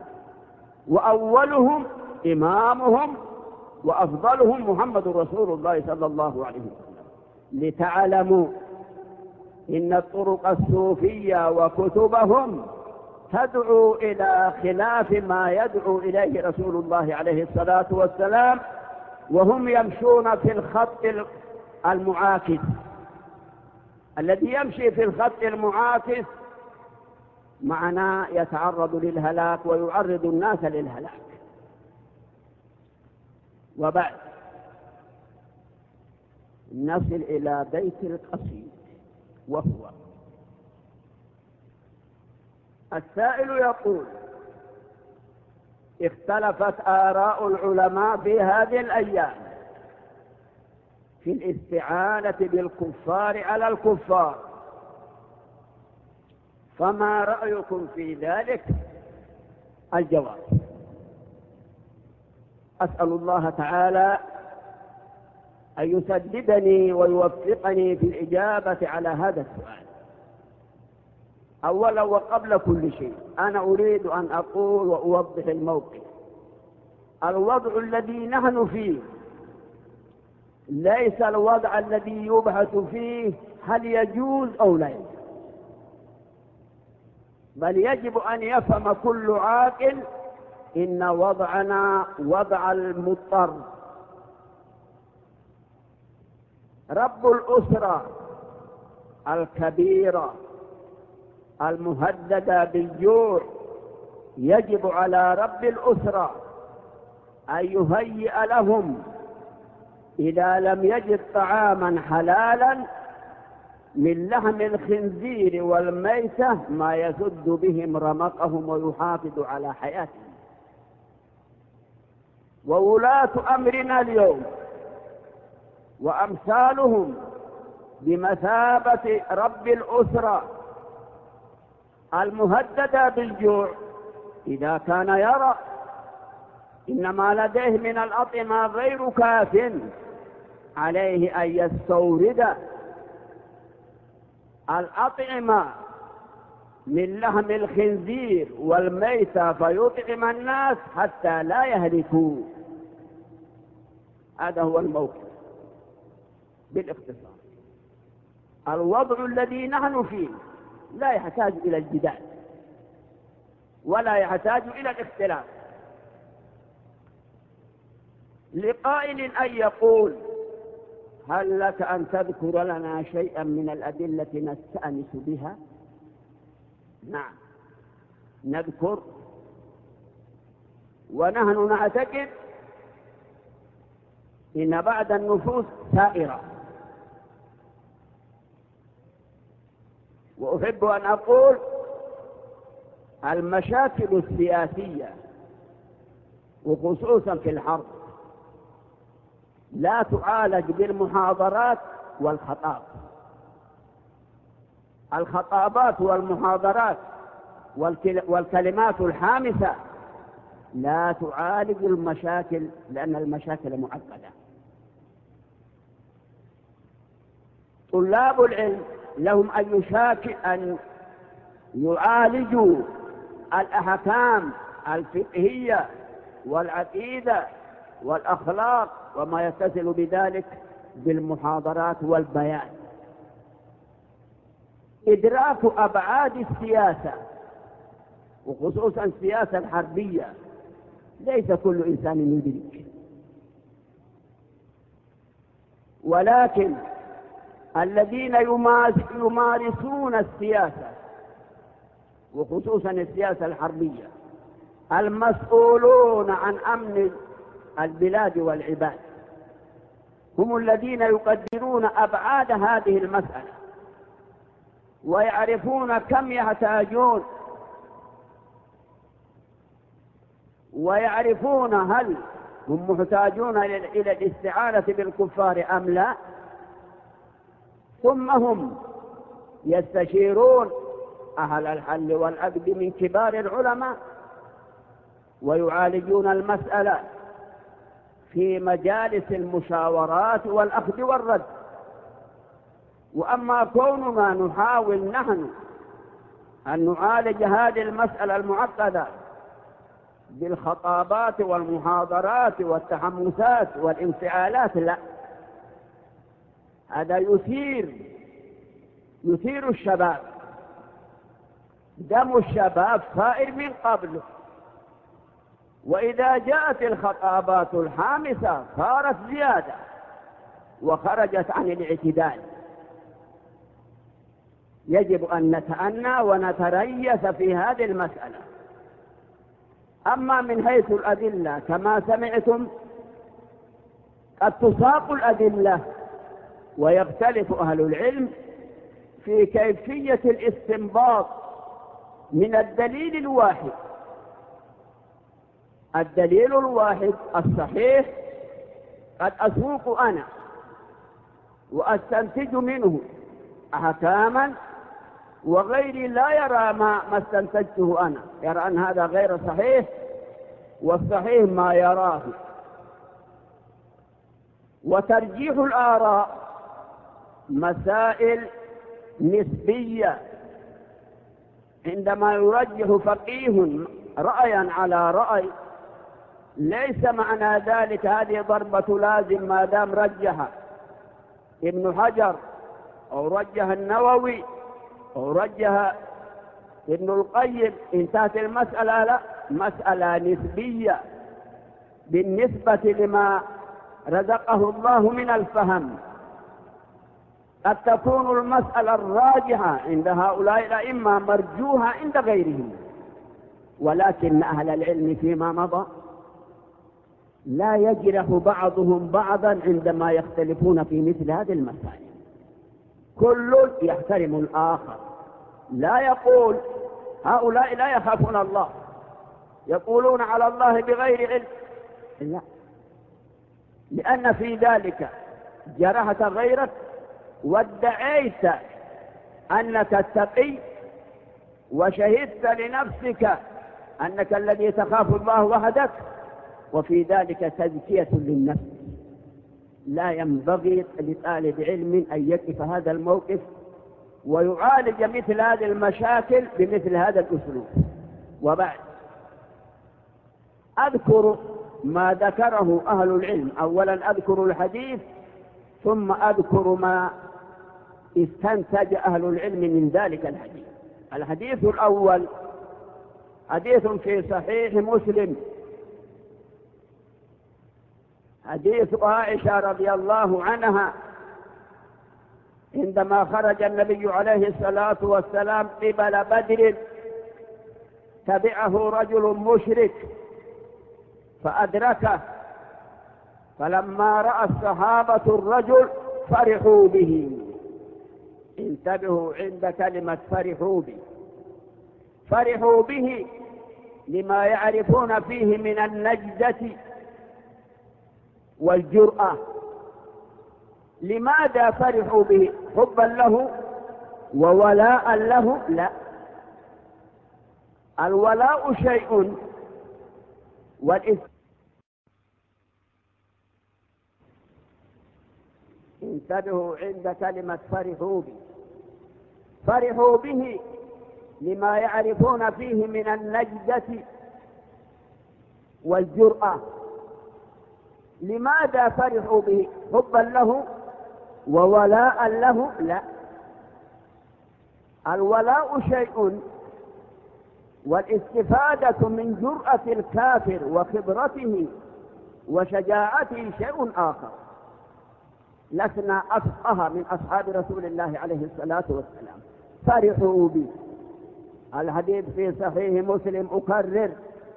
وأولهم إمامهم وأفضلهم محمد رسول الله صلى الله عليه وسلم. لتعلموا إن الطرق الصوفية وكتبهم تدعو إلى خلاف ما يدعو إليه رسول الله عليه الصلاة والسلام، وهم يمشون في الخط المعاكس. الذي يمشي في الخط المعاكس معناه يتعرض للهلاك ويعرض الناس للهلاك. وبعد نصل إلى بيت القصيد، وهو السائل يقول: اختلفت آراء العلماء في هذه الأيام في الاستعانة بالكفار على الكفار، فما رأيكم في ذلك؟ الجواب: أسأل الله تعالى أن يسددني ويوفقني في الإجابة على هذا السؤال. أولا وقبل كل شيء أنا أريد أن أقول وأوضح الموقف. الوضع الذي نحن فيه ليس الوضع الذي يبحث فيه هل يجوز أو لا يجوز، بل يجب أن يفهم كل عاقل إن وضعنا وضع المضطر. رب الأسرة الكبيرة المهددة بالجوع يجب على رب الأسرة أن يهيئ لهم إذا لم يجد طعاما حلالا من لحم الخنزير والميتة ما يسد بهم رمقهم ويحافظ على حياتهم. وولاة أمرنا اليوم وأمثالهم بمثابة رب الأسرة المهددة بالجوع، إذا كان يرى إن ما لديه من الأطعمة غير كاف عليه أن يستورد الأطعمة من لحم الخنزير والميتة فيطعم الناس حتى لا يهلكوا. هذا هو الموقف بالاختصار. الوضع الذي نحن فيه لا يحتاج إلى الجدال ولا يحتاج إلى الاختلاف. لقائل أن يقول: هل لك أن تذكر لنا شيئا من الأدلة نستأنس بها؟ نعم نذكر، ونحن نعتقد إن بعد النفوس سائرة. وأحب أن أقول: المشاكل السياسية وخصوصا في الحرب لا تعالج بالمحاضرات والخطاب. الخطابات والمحاضرات والكلمات الحامسة لا تعالج المشاكل، لأن المشاكل معقدة. طلاب العلم لهم أن يشاكل أن يعالجوا الأحكام الفقهية والعقيدة والأخلاق وما يتصل بذلك بالمحاضرات والبيان. إدراك أبعاد السياسة وخصوصا السياسة الحربية ليس كل إنسان يدرك، ولكن الذين يمارسون السياسة وخصوصا السياسة الحربية، المسؤولون عن أمن البلاد والعباد هم الذين يقدرون أبعاد هذه المسألة ويعرفون كم يحتاجون، ويعرفون هل هم محتاجون إلى الاستعانة بالكفار أم لا، ثم هم يستشيرون أهل الحل والعقد من كبار العلماء ويعالجون المسألة في مجالس المشاورات والأخذ والرد. وأما كوننا نحاول نحن أن نعالج هذه المسألة المعقدة بالخطابات والمحاضرات والتحمسات والانفعالات، لا، هذا يثير يثير الشباب، دم الشباب ثائر من قبل، وإذا جاءت الخطابات الحامسة صارت زيادة وخرجت عن الاعتدال. يجب أن نتأنى ونتريث في هذه المسألة. أما من حيث الأدلة كما سمعتم قد تساق الأدلة ويختلف أهل العلم في كيفية الاستنباط من الدليل الواحد. الدليل الواحد الصحيح قد أسوق أنا وأستنتج منه أحكاما، وغيري لا يرى ما, ما استنتجته أنا، يرى أن هذا غير صحيح والصحيح ما يراه. وترجيح الآراء مسائل نسبية، عندما يرجح فقيه رأيا على رأي ليس معنى ذلك هذه ضربة لازم ما دام رجح ابن حجر أو رجح النووي أو رجح ابن القيم انتهت المسألة. لا، مسألة نسبية بالنسبة لما رزقه الله من الفهم. قد تكون المسألة الراجحة عند هؤلاء الأئمة مرجوها عند غيرهم، ولكن أهل العلم فيما مضى لا يجرح بعضهم بعضا عندما يختلفون في مثل هذه المسائل. كل يحترم الآخر، لا يقول هؤلاء لا يخافون الله يقولون على الله بغير علم، لا، لأن في ذلك جرحت غيرك وادعيت أنك تتقي وشهدت لنفسك أنك الذي تخاف الله وحدك، وفي ذلك تزكية للنفس. لا ينبغي لطالب علم أن يقف هذا الموقف ويعالج مثل هذه المشاكل بمثل هذا الأسلوب. وبعد أذكر ما ذكره أهل العلم. أولا أذكر الحديث ثم أذكر ما استنتج أهل العلم من ذلك الحديث. الحديث الأول حديث في صحيح مسلم، حديث عائشة رضي الله عنها عندما خرج النبي عليه الصلاة والسلام قبل بدر تبعه رجل مشرك فأدركه، فلما رأى الصحابة الرجل فرحوا به. انتبهوا عند كلمة فرحوا به، فرحوا به لما يعرفون فيه من النجدة والجرأة. لماذا فرحوا به؟ حبا له وولاء له؟ لا، الولاء شيء والإثم. انتبهوا عند كلمة فرحوا به، فرحوا به لما يعرفون فيه من النجدة والجرأة. لماذا فرحوا به؟ حبا له وولاء له؟ لا، الولاء شيء والاستفادة من جرأة الكافر وخبرته وشجاعته شيء آخر. لسنا أفقه من أصحاب رسول الله عليه الصلاة والسلام. فرحوا به، الحديث في صحيح مسلم أكرر،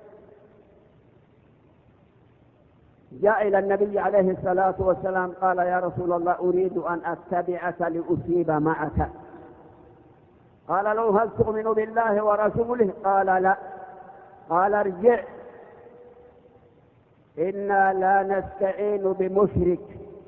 جاء إلى النبي عليه الصلاة والسلام قال: يا رسول الله، أريد أن أتبعك لأصيب معك. قال له: هل تؤمن بالله ورسوله؟ قال: لا. قال: ارجع، إنا لا نستعين بمشرك.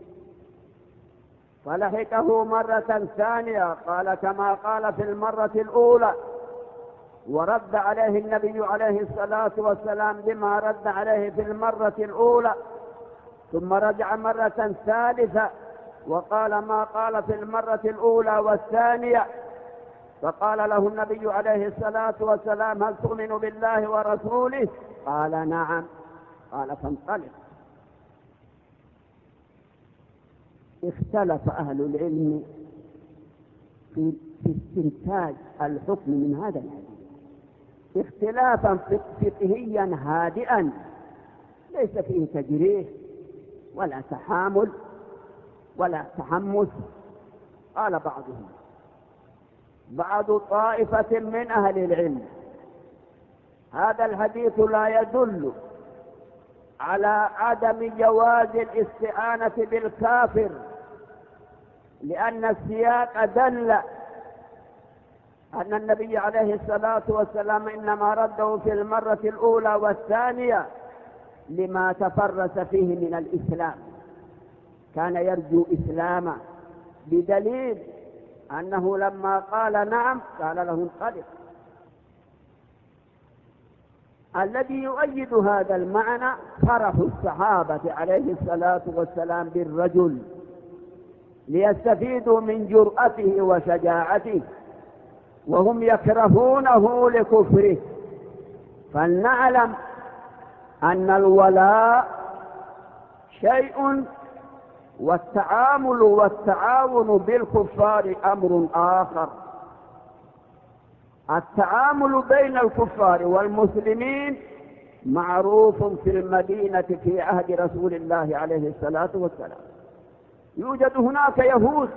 فلحقه مرة ثانية قال كما قال في المرة الأولى، ورد عليه النبي عليه الصلاة والسلام بما رد عليه في المرة الأولى، ثم رجع مرة ثالثة وقال ما قال في المرة الأولى والثانية. فقال له النبي عليه الصلاة والسلام: هل تؤمن بالله ورسوله؟ قال: نعم. قال: فانطلق. اختلف أهل العلم في استنتاج الحكم من هذا الحديث اختلافا فقهيا هادئا، ليس فيه تجريح ولا تحامل ولا تحمس. قال بعضهم: بعض طائفة من أهل العلم: هذا الحديث لا يدل على عدم جواز الاستعانة بالكافر، لأن السياق دل أن النبي عليه الصلاة والسلام إنما رده في المرة الأولى والثانية لما تفرس فيه من الإسلام، كان يرجو إسلاما، بدليل أنه لما قال نعم قال له: انطلق. الذي يؤيد هذا المعنى فرح الصحابة عليه الصلاة والسلام بالرجل ليستفيدوا من جرأته وشجاعته، وهم يكرهونه لكفره. فلنعلم أن الولاء شيء، والتعامل والتعاون بالكفار أمر آخر. التعامل بين الكفار والمسلمين معروف في المدينة في عهد رسول الله عليه الصلاة والسلام. يوجد هناك يهود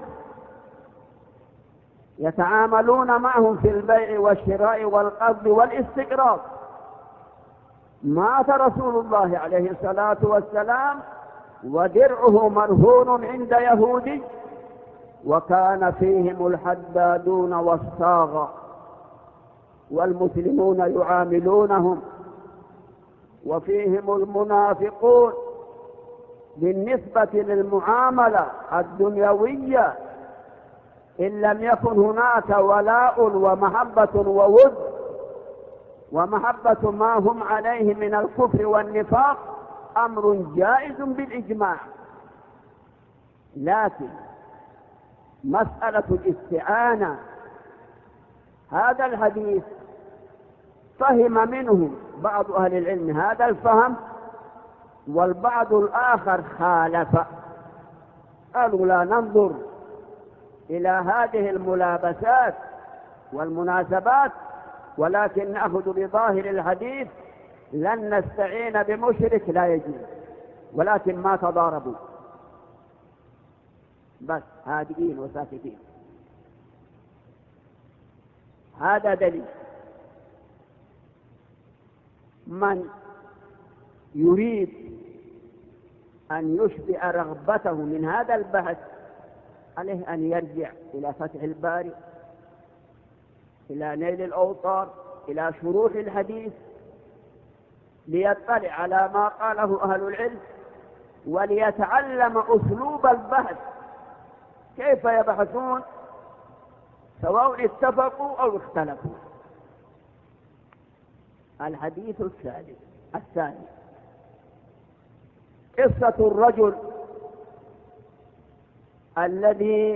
يتعاملون معهم في البيع والشراء والقبض والاستقراض. مات رسول الله عليه الصلاة والسلام ودرعه مرهون عند يهودي، وكان فيهم الحدادون والصاغة، والمسلمون يعاملونهم، وفيهم المنافقون. بالنسبة للمعاملة الدنيوية إن لم يكن هناك ولاء ومحبة وود ومحبة ما هم عليه من الكفر والنفاق، أمر جائز بالإجماع. لكن مسألة الاستعانة، هذا الحديث فهم منه بعض أهل العلم هذا الفهم، والبعض الآخر خالف. قالوا: لا ننظر إلى هذه الملابسات والمناسبات، ولكن نأخذ بظاهر الحديث، لن نستعين بمشرك، لا يجوز، ولكن ما تضاربوا، بس هادئين وساكتين. هذا دليل. من يريد أن يشبع رغبته من هذا البحث عليه أن يرجع إلى فتح الباري، إلى نيل الأوطار، إلى شروح الحديث، ليطلع على ما قاله أهل العلم، وليتعلم أسلوب البحث، كيف يبحثون سواء اتفقوا أو اختلفوا. الحديث الثالث الثاني قصة الرجل الذي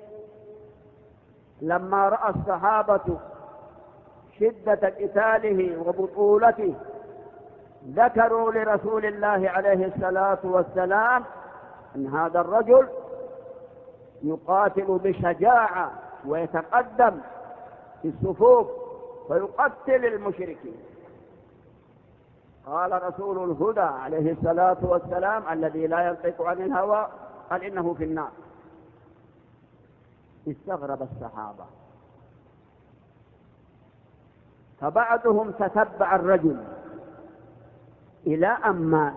لما رأى الصحابة شدة قتاله وبطولته ذكروا لرسول الله عليه الصلاة والسلام أن هذا الرجل يقاتل بشجاعة ويتقدم في الصفوف ويقتل المشركين. قال رسول الهدى عليه الصلاة والسلام الذي لا ينطق عن الهوى قال: إنه في النار. استغرب الصحابة، فبعضهم تتبع الرجل إلى أن مات،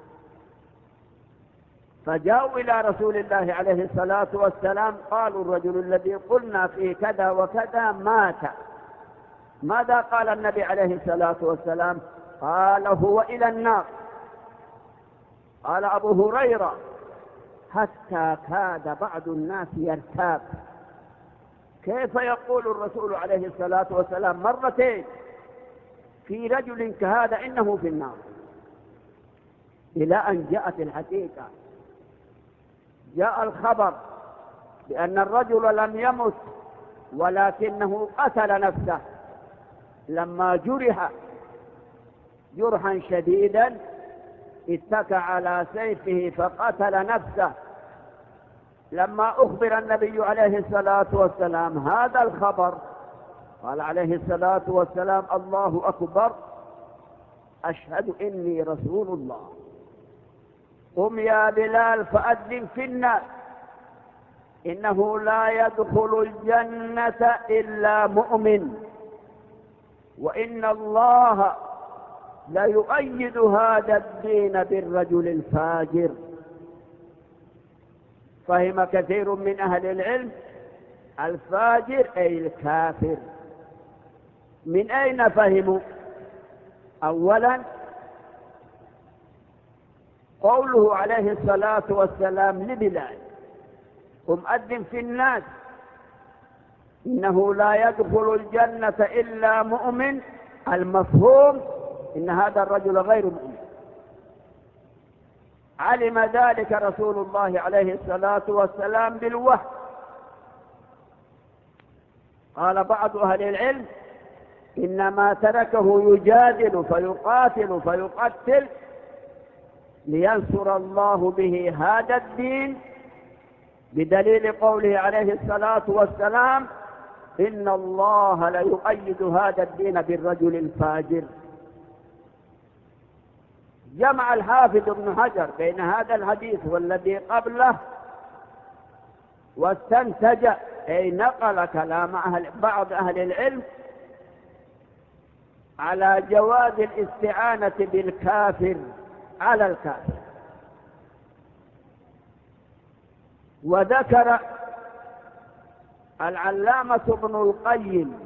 فجاءوا إلى رسول الله عليه الصلاة والسلام قالوا الرجل الذي قلنا فيه كذا وكذا مات. ماذا قال النبي عليه الصلاة والسلام؟ قال هو إلى النار. قال أبو هريرة حتى كاد بعض الناس يرتاب، كيف يقول الرسول عليه الصلاة والسلام مرتين في رجل كهذا إنه في النار؟ إلى أن جاءت الحقيقة، جاء الخبر بأن الرجل لم يمت ولكنه قتل نفسه لما جرح جرحا شديدا، اتكى على سيفه فقتل نفسه. لما أخبر النبي عليه الصلاة والسلام هذا الخبر قال عليه الصلاة والسلام الله أكبر أشهد إني رسول الله، قم يا بلال فأذن في الناس إنه لا يدخل الجنة إلا مؤمن، وإن الله لا يؤيد هذا الدين بالرجل الفاجر. فهم كثير من أهل العلم الفاجر أي الكافر. من أين فهموا؟ أولا قوله عليه الصلاة والسلام لبلال قم أذن في الناس إنه لا يدخل الجنة إلا مؤمن، المفهوم إن هذا الرجل غير مؤمن. علم ذلك رسول الله عليه الصلاة والسلام بالوحي. قال بعض أهل العلم إنما تركه يجادل فيقاتل فيقتل لينصر الله به هذا الدين، بدليل قوله عليه الصلاة والسلام إن الله لا يؤيد هذا الدين بالرجل الفاجر. جمع الحافظ ابن حجر بين هذا الحديث والذي قبله واستنتج أي نقل كلام أهل بعض أهل العلم على جواز الاستعانة بالكافر على الكافر. وذكر العلامة ابن القيم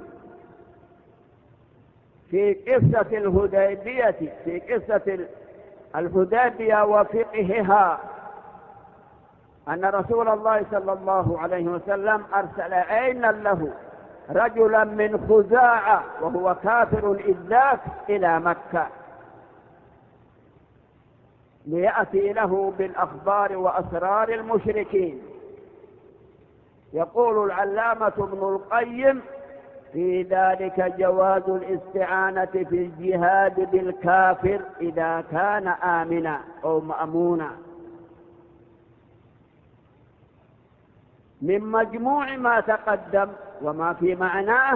في قصة الهديبية في قصة الهديبية وفقهها أن رسول الله صلى الله عليه وسلم أرسل عينا له رجلا من خزاعة وهو كافر إذ ذاك إلى مكة ليأتي له بالأخبار وأسرار المشركين. يقول العلامة ابن القيم في ذلك جواز الاستعانة في الجهاد بالكافر إذا كان آمنا أو مأمونا. من مجموع ما تقدم وما في معناه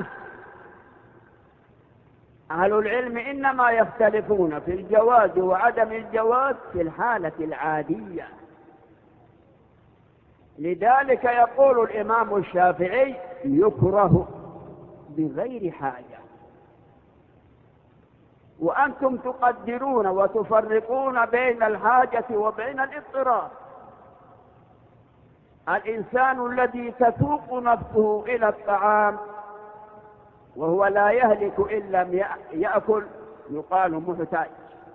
أهل العلم إنما يختلفون في الجواز وعدم الجواز في الحالة العادية. لذلك يقول الإمام الشافعي يكره بغير حاجة، وأنتم تقدرون وتفرقون بين الحاجة وبين الاضطرار. الإنسان الذي تسوق نفسه إلى الطعام وهو لا يهلك إن لم يأكل يقال محتاج،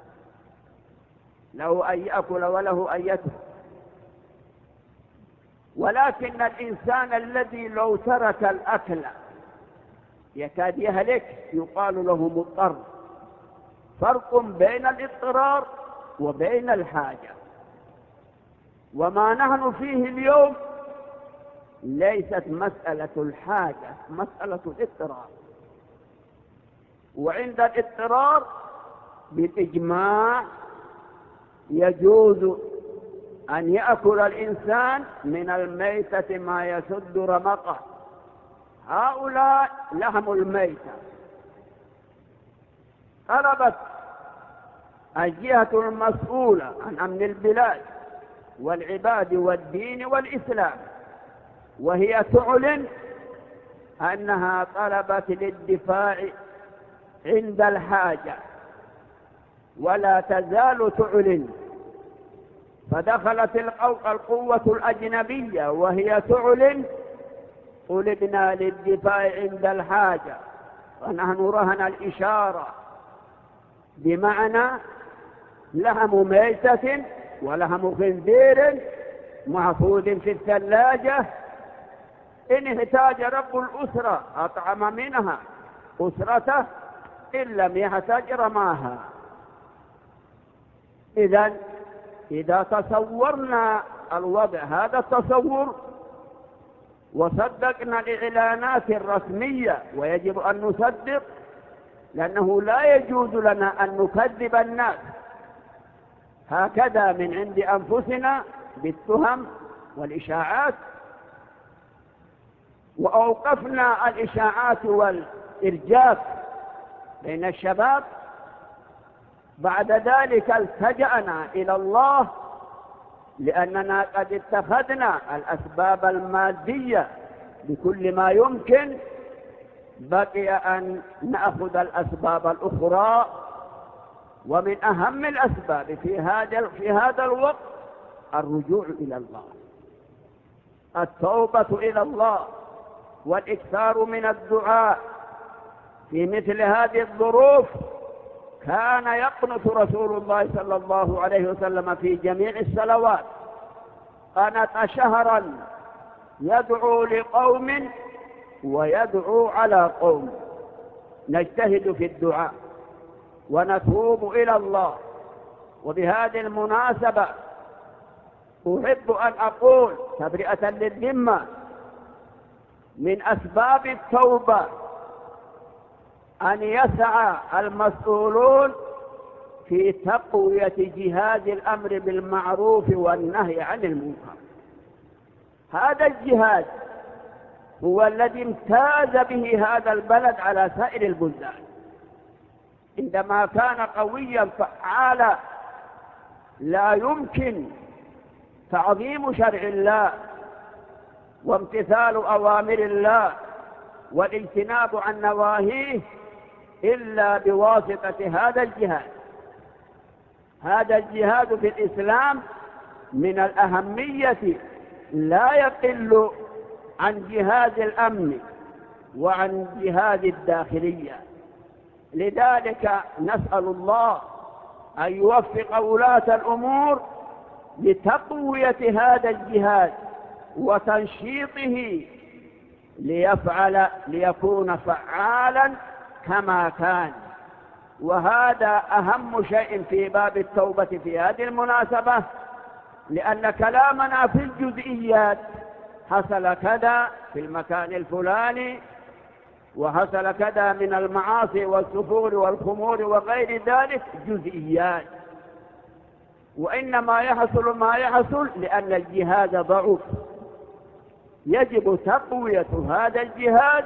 له أن يأكل وله أن يترك. ولكن الإنسان الذي لو ترك الأكل يكاد يهلك يقال له مضطر. فرق بين الاضطرار وبين الحاجة. وما نحن فيه اليوم ليست مسألة الحاجة، مسألة الاضطرار. وعند الاضطرار بالإجماع يجوز أن يأكل الإنسان من الميتة ما يسد رمقه. هؤلاء لهم الميتة. طلبت الجهة المسؤولة عن أمن البلاد والعباد والدين والإسلام، وهي تعلن أنها طلبت للدفاع عند الحاجة ولا تزال تعلن، فدخلت القوة الأجنبية وهي تعلن، قلبنا للدفاع عند الحاجة، ونحن رهن الإشارة، بمعنى لحم ميتة ولحم خنزير محفوظ في الثلاجة، إن احتاج رب الأسرة أطعم منها أسرته، إن لم يحتاج رماها. إذن إذا تصورنا الوضع هذا التصور وصدقنا الإعلانات الرسمية، ويجب أن نصدق، لأنه لا يجوز لنا أن نكذب الناس هكذا من عند أنفسنا بالتهم والإشاعات، وأوقفنا الإشاعات والإرجاف بين الشباب. بعد ذلك التجأنا إلى الله، لأننا قد اتخذنا الأسباب المادية بكل ما يمكن، بقي أن نأخذ الأسباب الأخرى. ومن أهم الأسباب في هذا في هذا الوقت الرجوع إلى الله، التوبة إلى الله، والإكثار من الدعاء في مثل هذه الظروف. كان يقنط رسول الله صلى الله عليه وسلم في جميع الصلوات، قنط شهرا يدعو لقوم ويدعو على قوم. نجتهد في الدعاء ونتوب إلى الله. وبهذه المناسبة أحب أن أقول تبرئة للذمة، من أسباب التوبة أن يسعى المسؤولون في تقوية جهاد الأمر بالمعروف والنهي عن المنكر. هذا الجهاد هو الذي امتاز به هذا البلد على سائر البلدان، عندما كان قويا فعالا لا يمكن تعظيم شرع الله وامتثال أوامر الله والاجتناب عن نواهيه إلا بواسطة هذا الجهاد. هذا الجهاد في الإسلام من الأهمية لا يقل عن جهاد الأمن وعن جهاد الداخلية. لذلك نسأل الله أن يوفق ولاة الأمور لتقوية هذا الجهاد وتنشيطه ليفعل ليكون فعالا كما كان. وهذا أهم شيء في باب التوبة في هذه المناسبة، لأن كلامنا في الجزئيات حصل كذا في المكان الفلاني، وحصل كذا من المعاصي والسفور والخمور وغير ذلك جزئيات، وإنما يحصل ما يحصل لأن الجهاد ضعف. يجب تقوية هذا الجهاد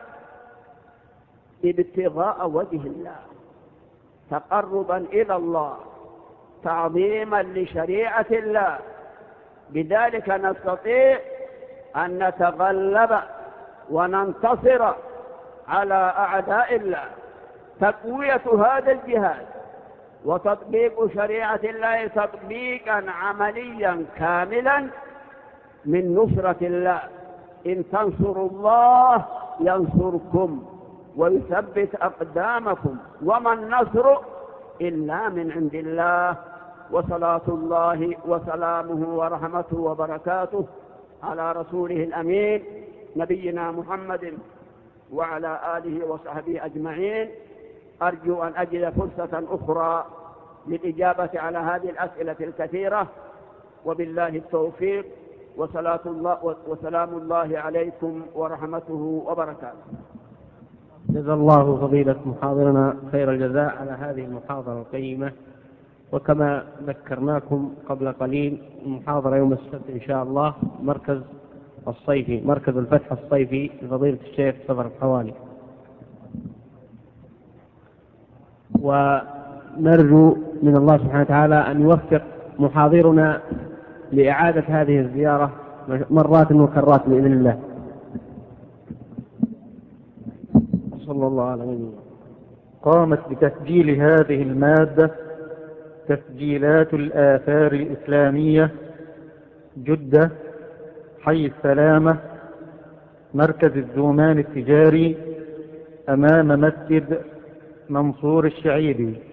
ابتغاء وجه الله، تقربا إلى الله، تعظيما لشريعة الله. بذلك نستطيع أن نتغلب وننتصر على أعداء الله. تقوية هذا الجهاد وتطبيق شريعة الله تطبيقا عمليا كاملا من نصرة الله. إن تنصروا الله ينصركم ويثبت أقدامكم، وما النصر إلا من عند الله. وصلاة الله وسلامه ورحمته وبركاته على رسوله الأمين نبينا محمد وعلى آله وصحبه أجمعين. أرجو أن أجد فرصة أخرى للإجابة على هذه الأسئلة الكثيرة، وبالله التوفيق، وصلاة الله وسلام الله عليكم ورحمته وبركاته. جزا الله فضيلة محاضرنا خير الجزاء على هذه المحاضرة القيمة. وكما ذكرناكم قبل قليل، المحاضرة يوم السبت إن شاء الله مركز الصيفي، مركز الفتح الصيفي لفضيلة الشيخ صفر الحوالي. ونرجو من الله سبحانه وتعالى أن يوفق محاضرنا لإعادة هذه الزيارة مرات وكرات بإذن الله. صلى الله عليه وسلم. قامت بتسجيل هذه المادة تسجيلات الآثار الإسلامية، جدة، حي السلامة، مركز الزومان التجاري، أمام مسجد منصور الشعيبي.